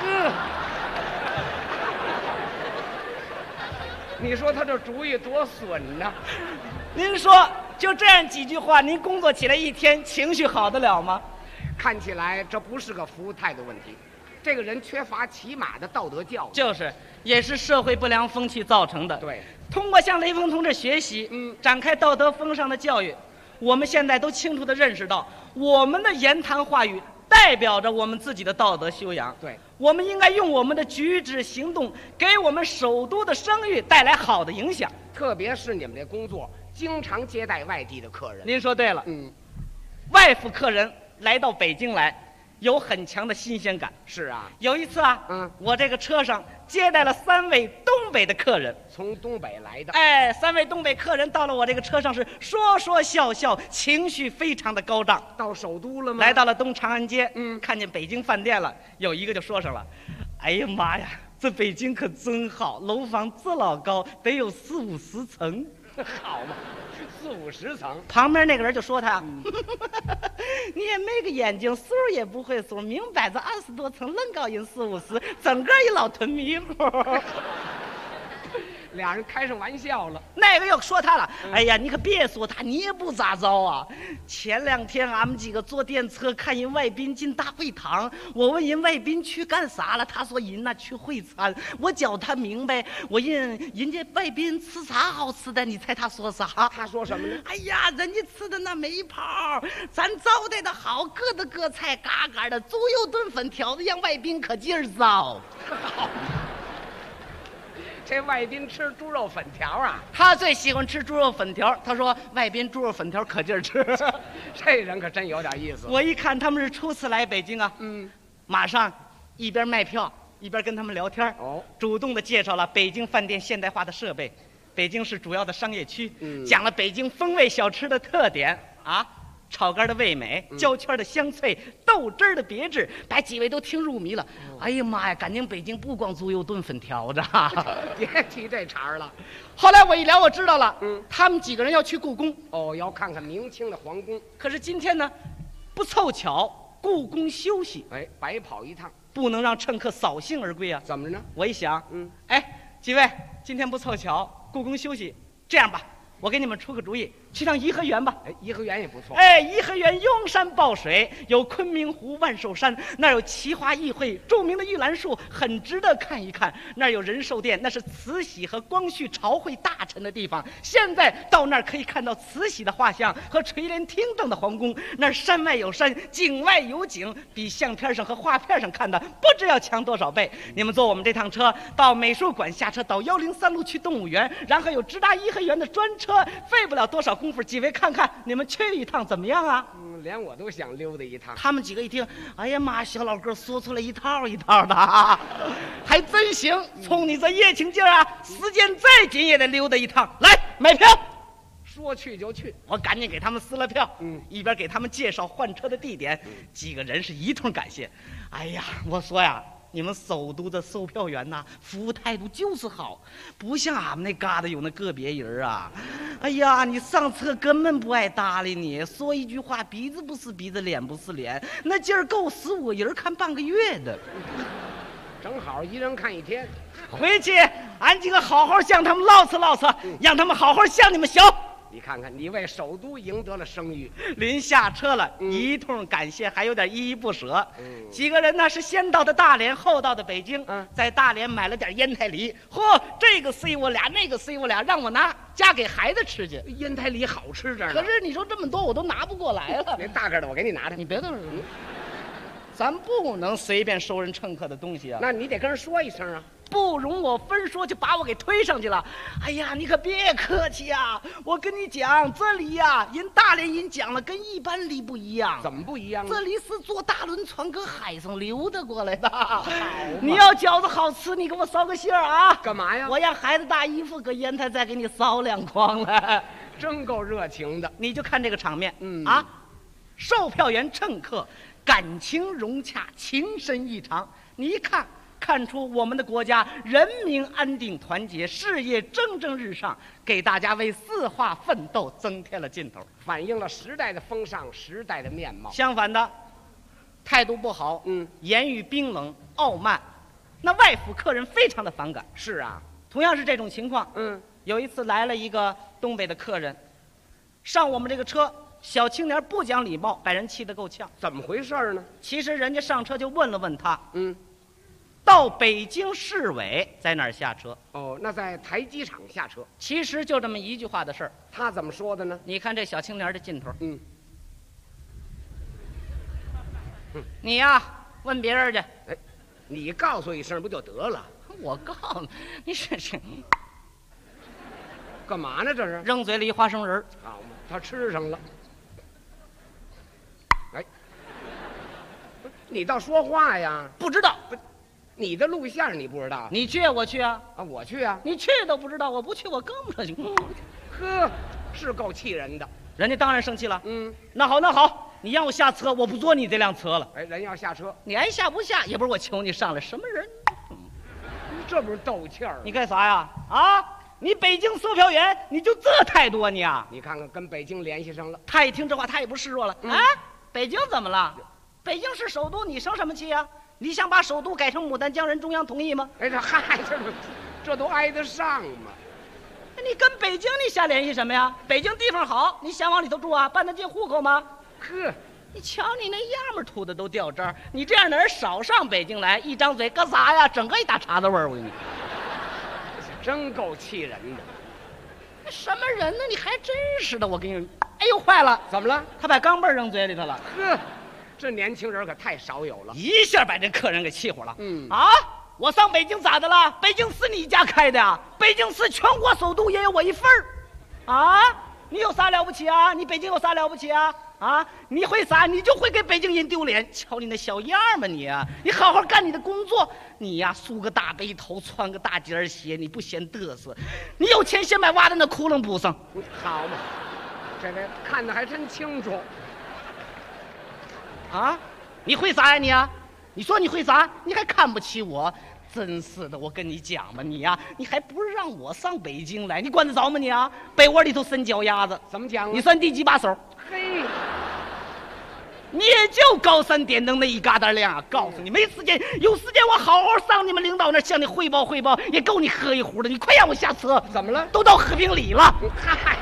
你说他这主意多损呐！ 您说就这样几句话，您工作起来一天情绪好得了吗？ 看起来这不是个服务态度问题，这个人缺乏起码的道德教育， 就是也是社会不良风气造成的。 对， 通过向雷锋同志学习，展开道德风尚的教育，我们现在都清楚地认识到，我们的言谈话语代表着我们自己的道德修养。 对， 我们应该用我们的举止行动，给我们首都的声誉带来好的影响。 特别是你们这工作经常接待外地的客人。 您说对了，外府客人来到北京来，有很强的新鲜感。 是啊， 有一次啊，我这个车上接待了3位东北的客人， 从东北来的。 哎，3位东北客人到了我这个车上是说说笑笑，情绪非常的高涨。 到首都了吗？ 来到了东长安街，看见北京饭店了，有一个就说上了：“哎呀妈呀，这北京可真好，楼房这老高，得有40、50层。” 好嘛，40、50层。 旁边那个人就说他，你也没个眼睛，数也不会数，明摆着20多层，愣高人40、50，整个一老囤迷糊。 俩人开上玩笑了。 那个又说他了，哎呀，你可别说他，你也不咋着啊。前2天俺们几个坐电车看人外宾进大会堂，我问人外宾去干啥了，他说人那去会餐。我教他明白，我问人家外宾吃啥好吃的，你猜他说啥？ 他说什么呢？ 哎呀，人家吃的那没泡，咱招待的好，各的各菜，嘎嘎的，猪肉炖粉条子，让外宾可劲儿招。 好。这外宾吃猪肉粉条啊， 他最喜欢吃猪肉粉条。他说外宾猪肉粉条可劲儿吃， 这人可真有点意思。 我一看他们是初次来北京啊，马上一边卖票一边跟他们聊天，主动的介绍了北京饭店现代化的设备，北京市主要的商业区，讲了北京风味小吃的特点啊。炒肝的味美，焦圈的香脆，豆汁的别致，把几位都听入迷了。哎呀妈呀，感情北京不光猪肉炖粉条子， 别提这茬了。 后来我一聊，我知道了，他们几个人要去故宫， 要看看明清的皇宫。 可是今天呢，不凑巧故宫休息， 白跑一趟， 不能让乘客扫兴而归啊。 怎么着呢？ 我一想，几位今天不凑巧故宫休息，这样吧，我给你们出个主意，去趟颐和园吧。 颐和园也不错。 颐和园拥山抱水，有昆明湖、万寿山，那儿有奇花异卉，著名的玉兰树，很值得看一看。那儿有仁寿殿，那是慈禧和光绪朝会大臣的地方。现在到那儿可以看到慈禧的画像和垂帘听政的皇宫。那儿山外有山，景外有景，比相片上和画片上看的不知要强多少倍。你们坐我们这趟车到美术馆下车，到103路去动物园，然后有直达颐和园的专车。费不了多少功夫，几位看看，你们去一趟怎么样啊？ 连我都想溜达一趟。 他们几个一听，哎呀妈，小老哥说出来一套一套的，还真行。冲你这热情劲儿啊，时间再紧也得溜达一趟。来，买票。 说去就去， 我赶紧给他们撕了票，一边给他们介绍换车的地点，几个人是一通感谢。哎呀，我说呀。你们首都的售票员呐，服务态度就是好，不像俺们那旮瘩有那个别人啊。哎呀，你上车根本不爱搭理你，说一句话鼻子不是鼻子，脸不是脸，那劲儿够15个人看半个月的。 正好一人看1天。 回去俺几个好好向他们唠嗑唠嗑，让他们好好向你们学。 你看看，你为首都赢得了声誉。 临下车了，一通感谢，还有点依依不舍。几个人呢是先到的大连，后到的北京。在大连买了点烟台梨，嚯，这个塞我俩，那个塞我俩，让我拿家给孩子吃去。 烟台梨好吃着呢， 可是你说这么多我都拿不过来了。 那大个的我给你拿着， 你别动。咱不能随便收人乘客的东西啊。 那你得跟人说一声啊。 不容我分说，就把我给推上去了。哎呀，你可别客气呀！我跟你讲，这梨呀，人大连人讲了，跟一般梨不一样。 怎么不一样？ 这梨是坐大轮船搁海上溜达过来的。你要饺子好吃，你给我捎个信儿啊！ 干嘛呀？ 我让孩子大衣服搁烟台再给你捎2筐来。 真够热情的。 你就看这个场面，售票员乘客感情融洽，情深意长。你一看。 看出我们的国家人民安定团结，事业蒸蒸日上，给大家为四化奋斗增添了劲头， 反映了时代的风尚，时代的面貌。 相反的，态度不好，言语冰冷傲慢，那外府客人非常的反感。 是啊， 同样是这种情况，有一次来了一个东北的客人，上我们这个车，小青年不讲礼貌，把人气得够呛。 怎么回事呢？ 其实人家上车就问了问他，到北京市委在哪儿下车？ 哦，那在台机场下车。 其实就这么一句话的事儿。 他怎么说的呢？ 你看这小青年的劲头，你呀，问别人去。 哎，你告诉一声不就得了？ 我告诉你，你这是干嘛呢？这是扔嘴里一花生仁儿。 好嘛，他吃上了。哎，你倒说话呀！ 不知道。 你的录像你不知道？ 你去我去啊？ 啊，我去啊！ 你去都不知道，我不去我更不上去。 呵，是够气人的。 人家当然生气了。那好，那好，你让我下车，我不坐你这辆车了。 哎，人要下车， 你爱下不下也不是我求你上来，什么人？ 这不是斗气儿？ 你干啥呀？啊！你北京售票员，你就这态度啊你啊！ 你看看，跟北京联系上了。 他一听这话，他也不示弱了。啊，北京怎么了？北京是首都，你生什么气啊？你想把首都改成牡丹江，人中央同意吗？ 哎，这都挨得上吗？ 你跟北京你瞎联系什么呀？北京地方好，你想往里头住啊？办得进户口吗？ 呵， 你瞧你那样们吐的都掉渣儿，你这样的人少上北京来，一张嘴干啥呀？整个一大碴子味儿，我跟你。 真够气人的。 什么人呢？你还真是的，我跟你，哎呦坏了， 怎么了？ 他把钢镚扔嘴里头了。 呵。这年轻人可太少有了， 一下把这客人给气火了。我上北京咋的了？北京是你家开的呀？北京市全国首都也有我一份儿，啊！你有啥了不起啊？你北京有啥了不起啊？啊！你会啥？你就会给北京人丢脸。瞧你那小样嘛你啊！你好好干你的工作。你呀，梳个大背头，穿个大尖鞋，你不嫌嘚瑟？你有钱先把挖的那窟窿补上。 好嘛，这个看得还真清楚。 啊，你会啥呀你啊？你说你会啥？你还看不起我？真是的，我跟你讲吧，你呀，你还不是让我上北京来？你管得着吗你啊？被窝里头伸脚丫子， 怎么讲？ 你算第几把手？ 嘿， 你也就高三点灯那一疙瘩亮啊！告诉你，没时间，有时间我好好上你们领导那儿向你汇报汇报，也够你喝一壶的。你快让我下车！ 怎么了？ 都到和平里了。 嗨。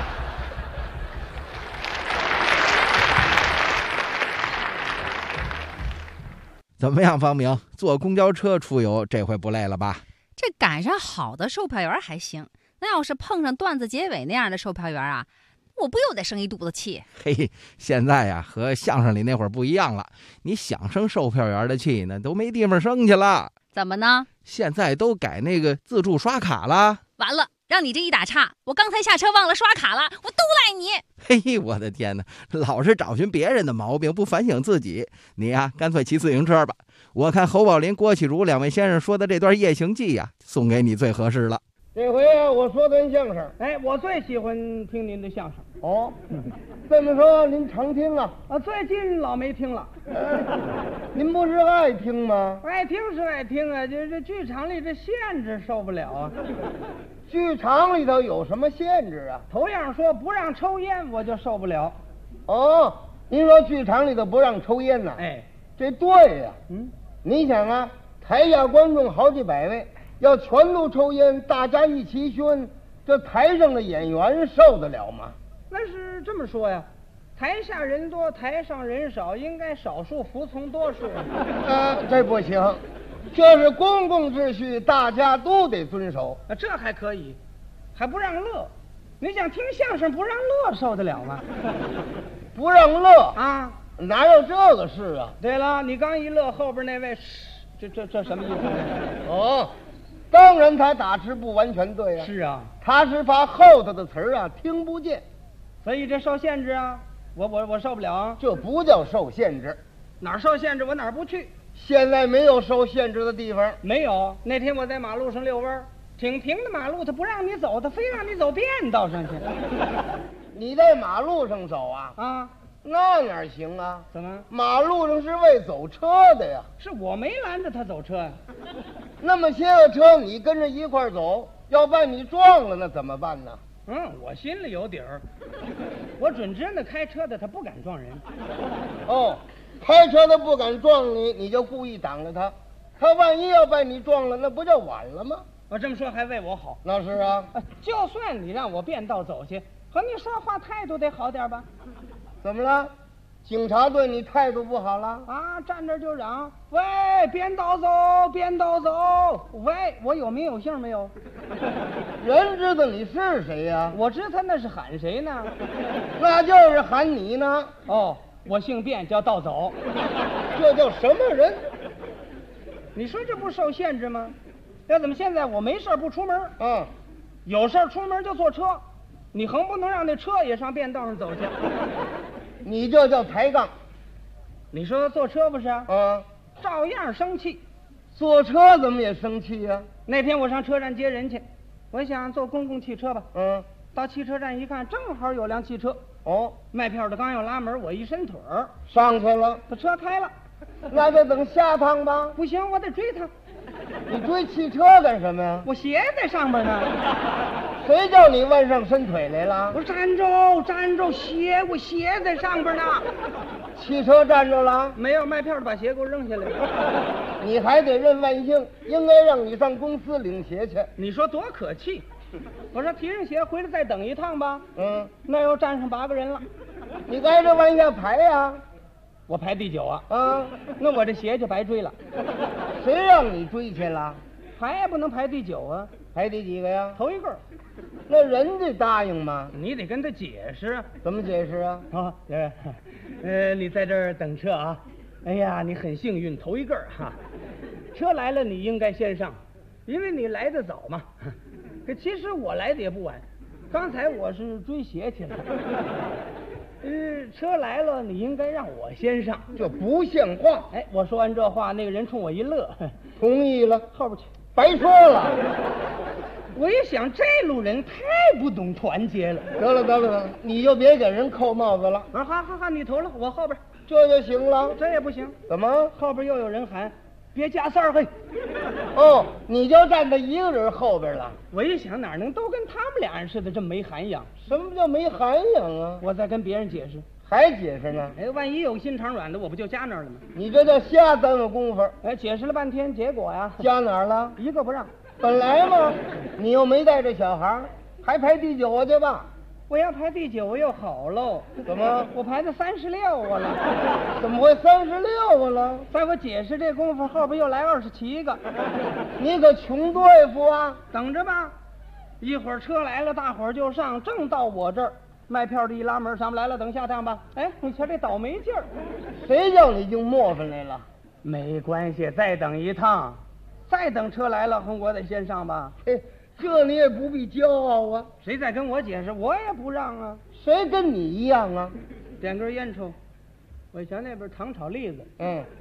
怎么样，方明？坐公交车出游，这回不累了吧？ 这赶上好的售票员还行，那要是碰上段子结尾那样的售票员啊，我不又得生一肚子气。 嘿，现在呀，和相声里那会儿不一样了。你想生售票员的气呢，都没地方生去了。 怎么呢？ 现在都改那个自助刷卡了。 完了，让你这一打岔，我刚才下车忘了刷卡了，我都赖你。 嘿，我的天哪，老是找寻别人的毛病，不反省自己。你呀，干脆骑自行车吧。我看侯宝林、郭启儒两位先生说的这段夜行记呀，送给你最合适了。 这回我说段相声，哎，我最喜欢听您的相声。哦，这么说您常听啊？啊，最近老没听了。您不是爱听吗？爱听是爱听啊，这剧场里这限制受不了啊。剧场里头有什么限制啊？头样说不让抽烟，我就受不了。哦，您说剧场里头不让抽烟呢？哎，这对呀。你想啊，台下观众好几百位，要全都抽烟，大家一齐熏，这台上的演员受得了吗？那是这么说呀，台下人多，台上人少，应该少数服从多数。这不行，这是公共秩序，大家都得遵守。这还可以，还不让乐。你想听相声不让乐，受得了吗？不让乐啊？哪有这个事啊？对了，你刚一乐，后边那位，这什么意思？哦，当然他打字不完全对啊。是啊，他是怕后头的词儿啊听不见，所以这受限制啊。我受不了啊。这不叫受限制，哪儿受限制我哪儿不去。现在没有受限制的地方，没有。那天我在马路上遛弯，挺平的马路，他不让你走，他非让你走便道上去。你在马路上走啊？啊。那哪行啊？怎么？马路上是为走车的呀。是我没拦着他走车呀。 那么些个车你跟着一块走，要把你撞了，那怎么办呢？ 我心里有底儿，我准知那开车的他不敢撞人。 哦，开车的不敢撞你，你就故意挡着他，他万一要把你撞了，那不就晚了吗？ 我这么说还为我好。 那是啊， 就算你让我变道走去，和你说话态度得好点吧？ 怎么了？警察对你态度不好了？ 啊，站这就嚷，喂，变道走，变道走，喂，我有名有姓没有？ 人知道你是谁呀？ 我知他那是喊谁呢？ 那就是喊你呢。 哦，我姓卞，叫道走。 这叫什么人？ 你说这不受限制吗？要怎么现在我没事不出门？有事出门就坐车，你横不能让那车也上便道上走去。 你这叫抬杠。 你说坐车不是？照样生气。 坐车怎么也生气呀？ 那天我上车站接人去，我想坐公共汽车吧。到汽车站一看，正好有辆汽车。卖票的刚要拉门，我一伸腿儿上去了， 把车开了。 那就等下趟吧。 不行，我得追他。 你追汽车干什么呀？ 我鞋在上边呢。 谁叫你往上伸腿来了？ 我站住，我鞋在上边呢。 汽车站着了？ 没有，卖票的把鞋给我扔下来了。 你还得认万幸，应该让你上公司领鞋去。 你说多可气！我说提上鞋回来再等一趟吧。那又站上8个人了。 你挨着往下排呀？ 我排第9啊。那我这鞋就白追了。 谁让你追去了？ 排也不能排第9啊。 排第几个呀？ 头一个。 那人家答应吗？ 你得跟他解释。 怎么解释啊？ 你在这儿等车啊。哎呀，你很幸运，头一个哈。车来了，你应该先上，因为你来得早嘛。可其实我来的也不晚，刚才我是追鞋去了。车来了，你应该让我先上。 这不像话！ 哎，我说完这话，那个人冲我一乐， 同意了。 后边去， 白说了。 我一想，这路人太不懂团结了。 得了，你就别给人扣帽子了。 好，你头了，我后边， 这就行了。 这也不行。 怎么？ 后边又有人喊，别加塞儿嘿。 你就站在一个人后边了。 我一想，哪能都跟他们俩人似的这么没涵养？ 什么叫没涵养啊？ 我再跟别人解释。 还解释呢？ 万一有心肠软的，我不就加那儿了吗？ 你这叫瞎耽误功夫。 解释了半天，结果呀， 加哪儿了？ 一个不让。 本来嘛，你又没带着小孩，还排第9去吧？ 我要排第9又好喽。 怎么？ 我排到36了。 怎么会36了？ 在我解释这功夫，后边又来27个。 你可穷对付啊！ 等着吧，一会儿车来了，大伙儿就上，正到我这儿，卖票的一拉门，上不来了，等下趟吧。哎，你瞧这倒霉劲儿， 谁叫你净磨翻来了？ 没关系，再等一趟，再等车来了，我得先上吧。 这你也不必骄傲啊！ 谁再跟我解释，我也不让啊。 谁跟你一样啊？ 点根烟抽。我想那边糖炒栗子。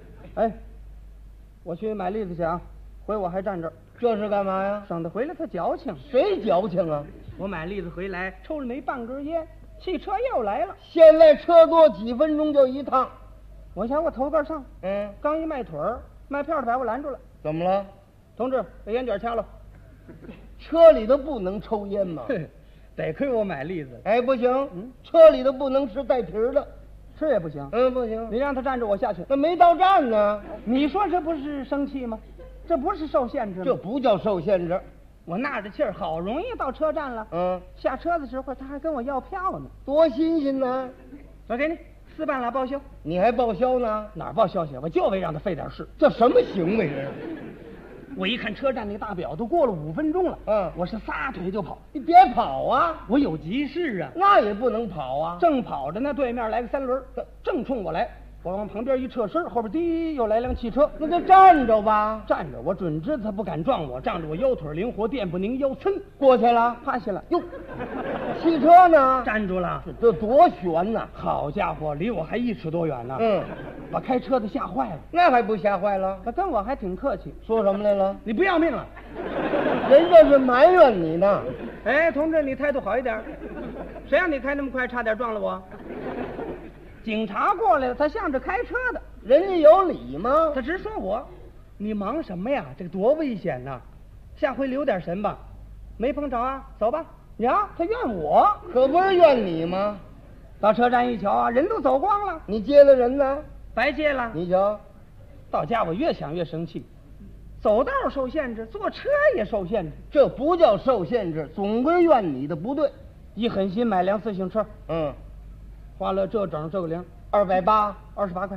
我去买栗子去啊，回我还站这儿。 这是干嘛呀？ 省得回来他矫情。 谁矫情啊？ 我买栗子回来，抽了没半根烟，汽车又来了。 现在车多几分钟就一趟。 我想我头个上，刚一迈腿儿，卖票的把我拦住了。 怎么了？ 同志，把烟卷掐了。 车里头不能抽烟吗？ 得亏我买栗子。 哎，不行，车里头不能吃带皮儿的， 吃也不行。 不行， 你让他站着，我下去。 那没到站呢。 你说这不是生气吗？这不是受限制吗？ 这不叫受限制。 我纳着气儿，好容易到车站了。下车的时候他还跟我要票呢， 多新鲜呢！ 我给你4半拉报销。 你还报销呢？ 哪儿报销去？我就为让他费点事。 这什么行为这？ 我一看车站那大表，都过了5分钟了。我是撒腿就跑。 你别跑啊！ 我有急事啊。 那也不能跑啊！ 正跑着呢，对面来个3轮，正冲我来。我往旁边一侧身，后边滴又来辆汽车。 那就站着吧。 站着，我准知他不敢撞我，仗着我腰腿灵活，垫不拧腰，噌过去了， 趴下了。 哟，汽车呢？ 站住了。 这多悬呐！ 好家伙，离我还1尺多远呢。把开车的吓坏了。 那还不吓坏了？ 他跟我还挺客气。 说什么来了？ 你不要命了？ 人家是埋怨你呢。 哎，同志，你态度好一点。谁让你开那么快，差点撞了我？警察过来了，他向着开车的。 人家有理吗？ 他直说我， 你忙什么呀？这个多危险呐！下回留点神吧。没碰着啊，走吧。呀，他怨我，可不是怨你吗？到车站一瞧啊，人都走光了。你接了人呢？白接了。你瞧，到家我越想越生气。走道受限制，坐车也受限制，这不叫受限制，总归怨你的不对。一狠心买辆自行车，花了这整这个零，280，28块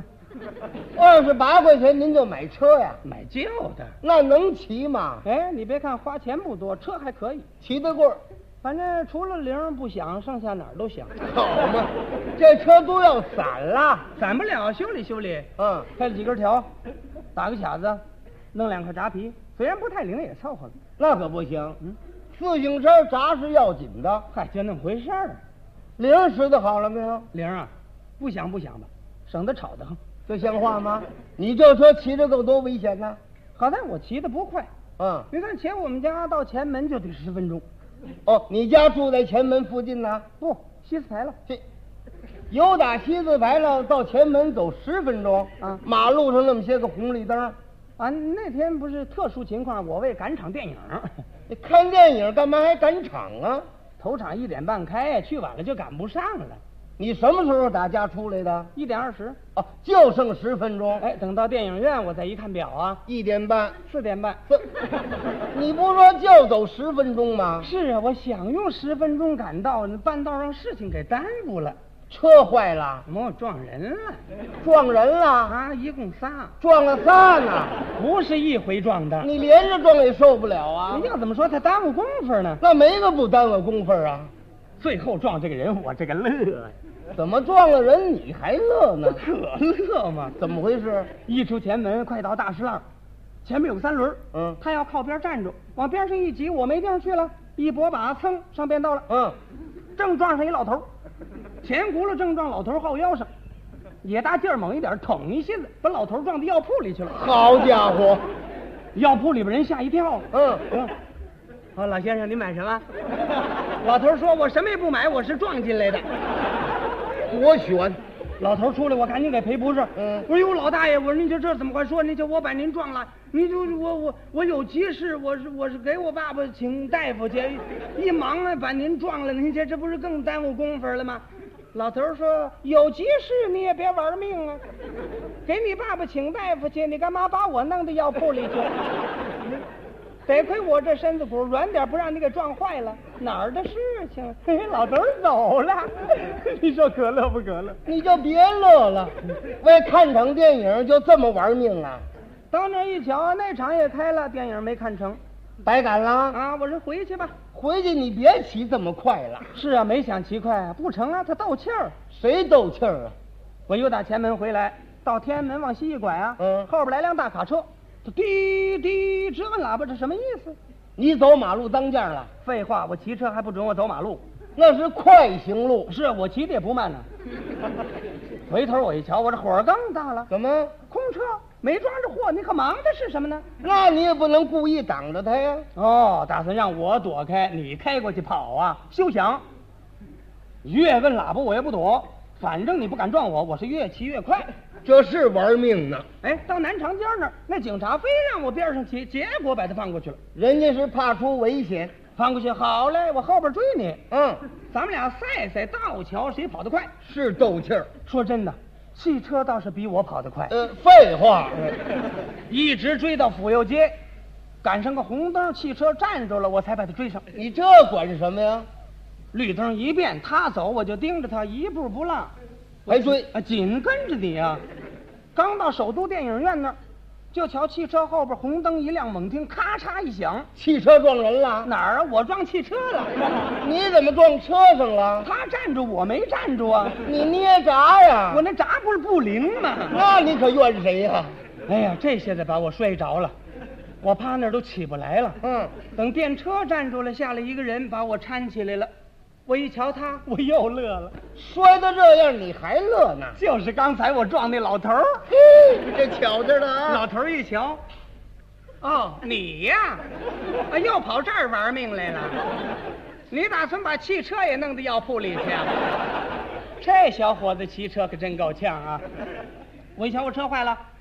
，28块钱您就买车呀？买旧的，那能骑吗？哎，你别看花钱不多，车还可以，骑得过。反正除了铃不响，剩下哪儿都响。好嘛，这车都要散了，散不了，修理修理。开了几根条，打个卡子，弄2块扎皮，虽然不太灵，也凑合了。那可不行，自行车闸是要紧的。嗨，就那么回事儿。铃使得好了没有？铃啊，不响不响吧，省得吵得慌。这像话吗？你这车骑着够多危险呢。好在我骑得不快。你看前我们家到前门就得10分钟。哦，你家住在前门附近呢？不，西四牌楼。这由打西四牌楼到前门走10分钟啊！马路上那么些个红绿灯啊！那天不是特殊情况，我为赶场电影。你看电影干嘛还赶场啊？头场1点半开，去晚了就赶不上了。你什么时候打家出来的？1点20。哦，就剩10分钟。哎，等到电影院，我再一看表啊，1点半、4点半。你不说就走10分钟吗？是啊，我想用10分钟赶到，半道让事情给耽误了。车坏了？撞人了。撞人了啊！一共仨，撞了仨呢，不是一回撞的。你连着撞也受不了啊！你要怎么说他耽误功夫呢？那没个不耽误功夫啊。最后撞这个人，我这个乐呀！怎么撞了人你还乐呢？可乐嘛！怎么回事？一出前门，快到大石栏，前面有个3轮，他要靠边站住，往边上一挤，我没地方去了，一拨把，噌上便道了。正撞上一老头，前轱辘正撞老头后腰上，也大劲儿猛一点，捅一下子，把老头撞到药铺里去了。好家伙！药铺里边人吓一跳。老先生，您买什么？老头说：“我什么也不买，我是撞进来的。”多悬！老头出来，我赶紧给赔不是。我说：“哟，老大爷，我说您这怎么快说？您就我把您撞了，您就我有急事，我是给我爸爸请大夫去，一忙啊把您撞了，您这不是更耽误功夫了吗？”老头说：“有急事你也别玩命啊，给你爸爸请大夫去，你干嘛把我弄到药铺里去？”得亏我这身子骨软点，不让你给撞坏了，哪儿的事情？老头走了，你说可乐不可乐？你就别乐了，为看场电影就这么玩命啊！到那一瞧，那场也开了，电影没看成，白赶了啊！我说回去吧，回去你别骑这么快了。是啊，没想骑快啊，不成啊，他斗气儿。谁斗气儿啊？我又打前门回来，到天安门往西一拐啊，后边来辆大卡车。滴滴直摁喇叭，这什么意思？你走马路当间了？废话，我骑车还不准我走马路，那是快行路。是我骑的也不慢呢。回头我一瞧，我这火更大了。怎么？空车没装着货，你可忙的是什么呢？那你也不能故意挡着他呀。哦，打算让我躲开，你开过去跑啊？休想！越摁喇叭我也不躲，反正你不敢撞我，我是越骑越快。这是玩命呢！哎，到南长街那儿，那警察非让我边上骑，结果把他放过去了。人家是怕出危险，放过去好嘞，我后边追你。咱们俩赛赛道桥谁跑得快，是斗气儿。说真的，汽车倒是比我跑得快。废话，一直追到府右街，赶上个红灯，汽车站住了，我才把他追上。你这管什么呀？绿灯一变，他走我就盯着他，一步不落。还追啊，紧跟着你啊！刚到首都电影院那儿，就瞧汽车后边红灯一亮，猛听咔嚓一响，汽车撞人了？哪儿啊？我撞汽车了。你怎么撞车上了？他站住，我没站住啊！你捏闸呀？我那闸不是不灵吗？那你可怨谁呀？哎呀，这下子把我摔着了，我趴那儿都起不来了。等电车站住了，下来一个人把我搀起来了。我一瞧他，我又乐了。摔得这样，你还乐呢？就是刚才我撞那老头儿，这巧劲了啊！老头儿一瞧，哦，你呀，又跑这儿玩命来了。你打算把汽车也弄到药铺里去啊？这小伙子骑车可真够呛啊！我一瞧我车坏了，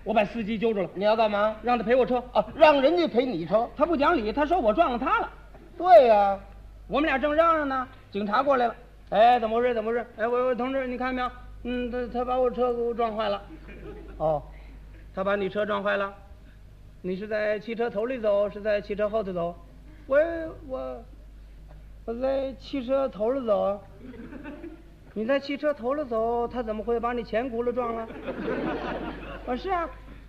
我把司机揪住了。 你要干嘛？ 让他赔我车啊？让人家赔你车？ 他不讲理，他说我撞了他了。 对呀， 我们俩正嚷嚷呢，警察过来了。哎，怎么回事？怎么回事？哎，我同志，你看见没有？他把我车给我撞坏了。哦，他把你车撞坏了？你是在汽车头里走，是在汽车后头走？我在汽车头里走。你在汽车头里走，他怎么会把你前轱辘撞了？是啊，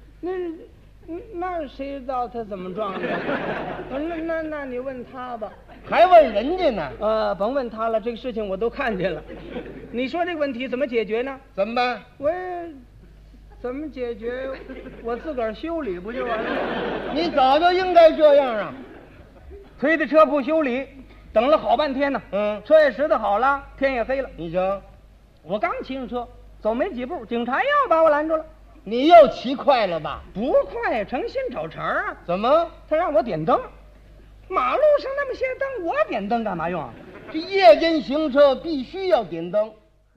那谁知道他怎么撞的？那你问他吧。 还问人家呢？ 甭问他了，这个事情我都看见了。你说这个问题怎么解决呢？ 怎么办？ 怎么解决？我自个儿修理不就完了？ 你早就应该这样啊！ 推的车铺修理，等了好半天呢。车也拾掇好了，天也黑了。 你瞧， 我刚骑上车，走没几步，警察又把我拦住了。 你又骑快了吧？ 不快，诚心找茬啊！ 怎么？ 他让我点灯。马路上那么些灯，我点灯干嘛用啊？ 这夜间行车必须要点灯。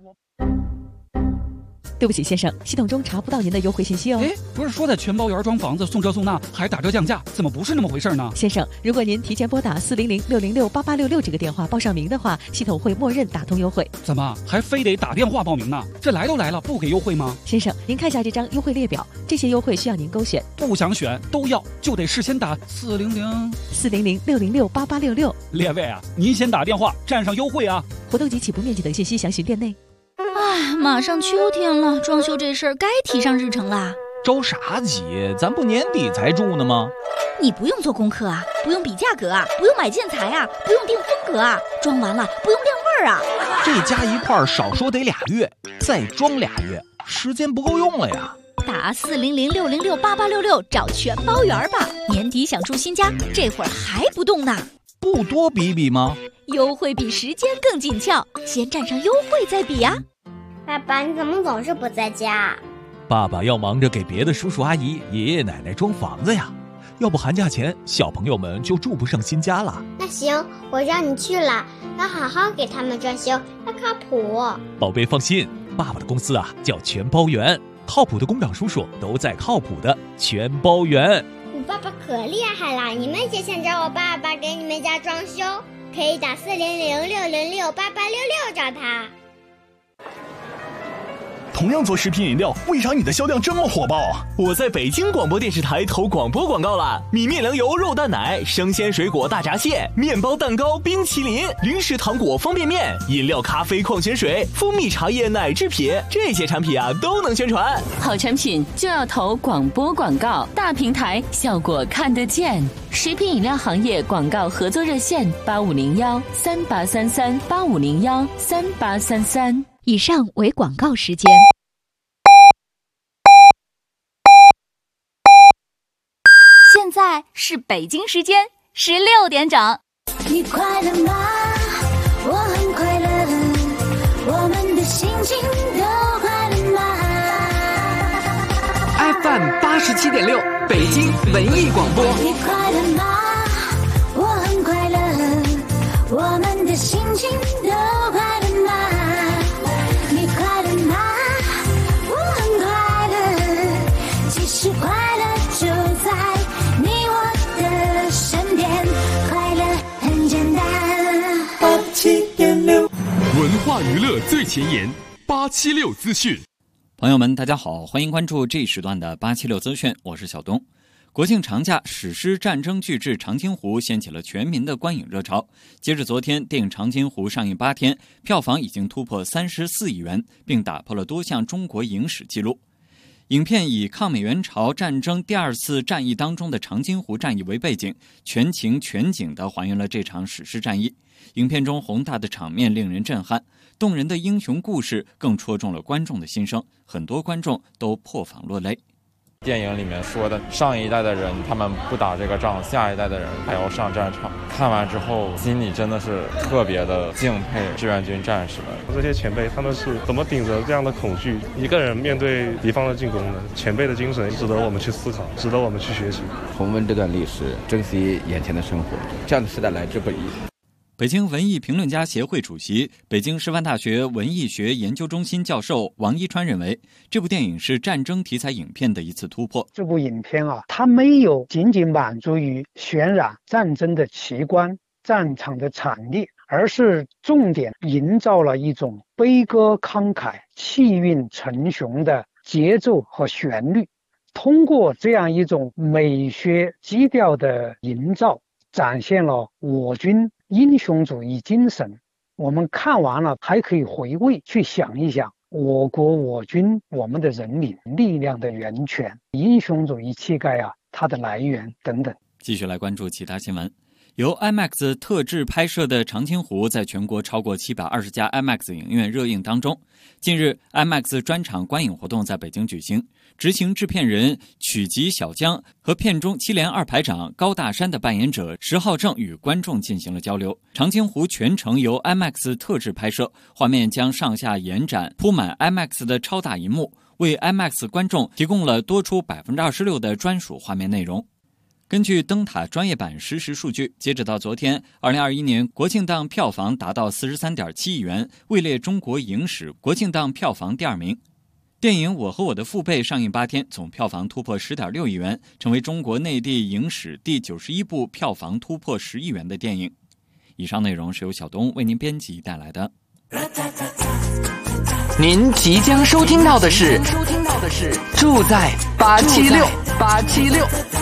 对不起，先生，系统中查不到您的优惠信息哦。 哎，不是说在全包园装房子送这送那还打折降价，怎么不是那么回事呢？ 先生，如果您提前拨打400-606-8866这个电话报上名的话，系统会默认打通优惠。 怎么还非得打电话报名呢？这来都来了，不给优惠吗？ 先生，您看一下这张优惠列表，这些优惠需要您勾选。 不想选都要，就得事先打 400-606-8866。 列位啊，您先打电话占上优惠啊！ 活动及起步面积等信息详询店内。 哎，马上秋天了，装修这事儿该提上日程啦。 着啥急？咱不年底才住呢吗？ 你不用做功课啊，不用比价格啊，不用买建材啊，不用定风格啊，装完了不用晾味儿啊。 这加一块少说得2月，再装2月，时间不够用了呀。 打400-606-8866找全包园吧。年底想住新家，这会儿还不动呢？ 不多比比吗？ 优惠比时间更紧俏，先占上优惠再比呀。 爸爸，你怎么总是不在家？ 爸爸要忙着给别的叔叔阿姨、爷爷奶奶装房子呀，要不寒假前小朋友们就住不上新家了。 那行，我让你去了，要好好给他们装修，要靠谱。 宝贝放心，爸爸的公司啊叫全包园，靠谱的工长叔叔都在靠谱的全包园。 我爸爸可厉害了，你们也想找我爸爸给你们家装修，可以打400-606-8866找他。 同样做食品饮料，为啥你的销量这么火爆？我在北京广播电视台投广播广告了，米面粮油肉蛋奶、生鲜水果大闸蟹、面包蛋糕、冰淇淋、零食糖果方便面、饮料咖啡矿泉水、蜂蜜茶叶奶制品，这些产品啊都能宣传。 好产品就要投广播广告，大平台效果看得见。食品饮料行业广告合作热线8501-3833-8501-3833。 以上为广告时间。现在是北京时间16点整。 你快乐吗？我很快乐，我们的心情都快乐吗 ？FM 87.6，北京文艺广播。 你快乐吗？我很快乐，我们的心情都快乐吗？是快乐就在你我的身边，快乐很简单。 87.6，文化娱乐最前沿，876资讯。 朋友们，大家好，欢迎关注这一时段的876资讯，我是小东。国庆长假，史诗战争巨制《长津湖》掀起了全民的观影热潮。截至昨天，电影《长津湖》上映8天，票房已经突破34亿元，并打破了多项中国影史纪录。影片以抗美援朝战争第2次战役当中的长津湖战役为背景，全情全景地还原了这场史诗战役。影片中宏大的场面令人震撼，动人的英雄故事更戳中了观众的心声，很多观众都破防落泪。 电影里面说的上一代的人他们不打这个仗，下一代的人还要上战场，看完之后心里真的是特别的敬佩志愿军战士们。 这些前辈他们是怎么顶着这样的恐惧一个人面对敌方的进攻的？前辈的精神值得我们去思考，值得我们去学习。 重温这段历史，珍惜眼前的生活，这样的时代来之不易。 北京文艺评论家协会主席、北京师范大学文艺学研究中心教授王一川认为，这部电影是战争题材影片的一次突破。 这部影片它没有仅仅满足于渲染战争的奇观、战场的惨烈，而是重点营造了一种悲歌慷慨、气韵沉雄的节奏和旋律。通过这样一种美学基调的营造，展现了我军英雄主义精神。我们看完了还可以回味，去想一想我国我军我们的人民力量的源泉、英雄主义气概它的来源等等。 继续来关注其他新闻。由 IMAX 特制拍摄的《长津湖》在全国超过720家 IMAX 影院热映当中。近日 IMAX 专场观影活动在北京举行，执行制片人曲吉小江和片中7连2排长高大山的扮演者石浩正与观众进行了交流。长津湖全程由 IMAX 特制拍摄，画面将上下延展，铺满 IMAX 的超大银幕，为 IMAX 观众提供了多出 26% 的专属画面内容。根据灯塔专业版实时数据，截止到昨天，2021年国庆档票房达到 43.7 亿元，位列中国影史国庆档票房第2名。电影《我和我的父辈》上映8天，总票房突破 10.6 亿元，成为中国内地影史第91部票房突破10亿元的电影。以上内容是由小东为您编辑带来的。 您即将收听到的是住在876。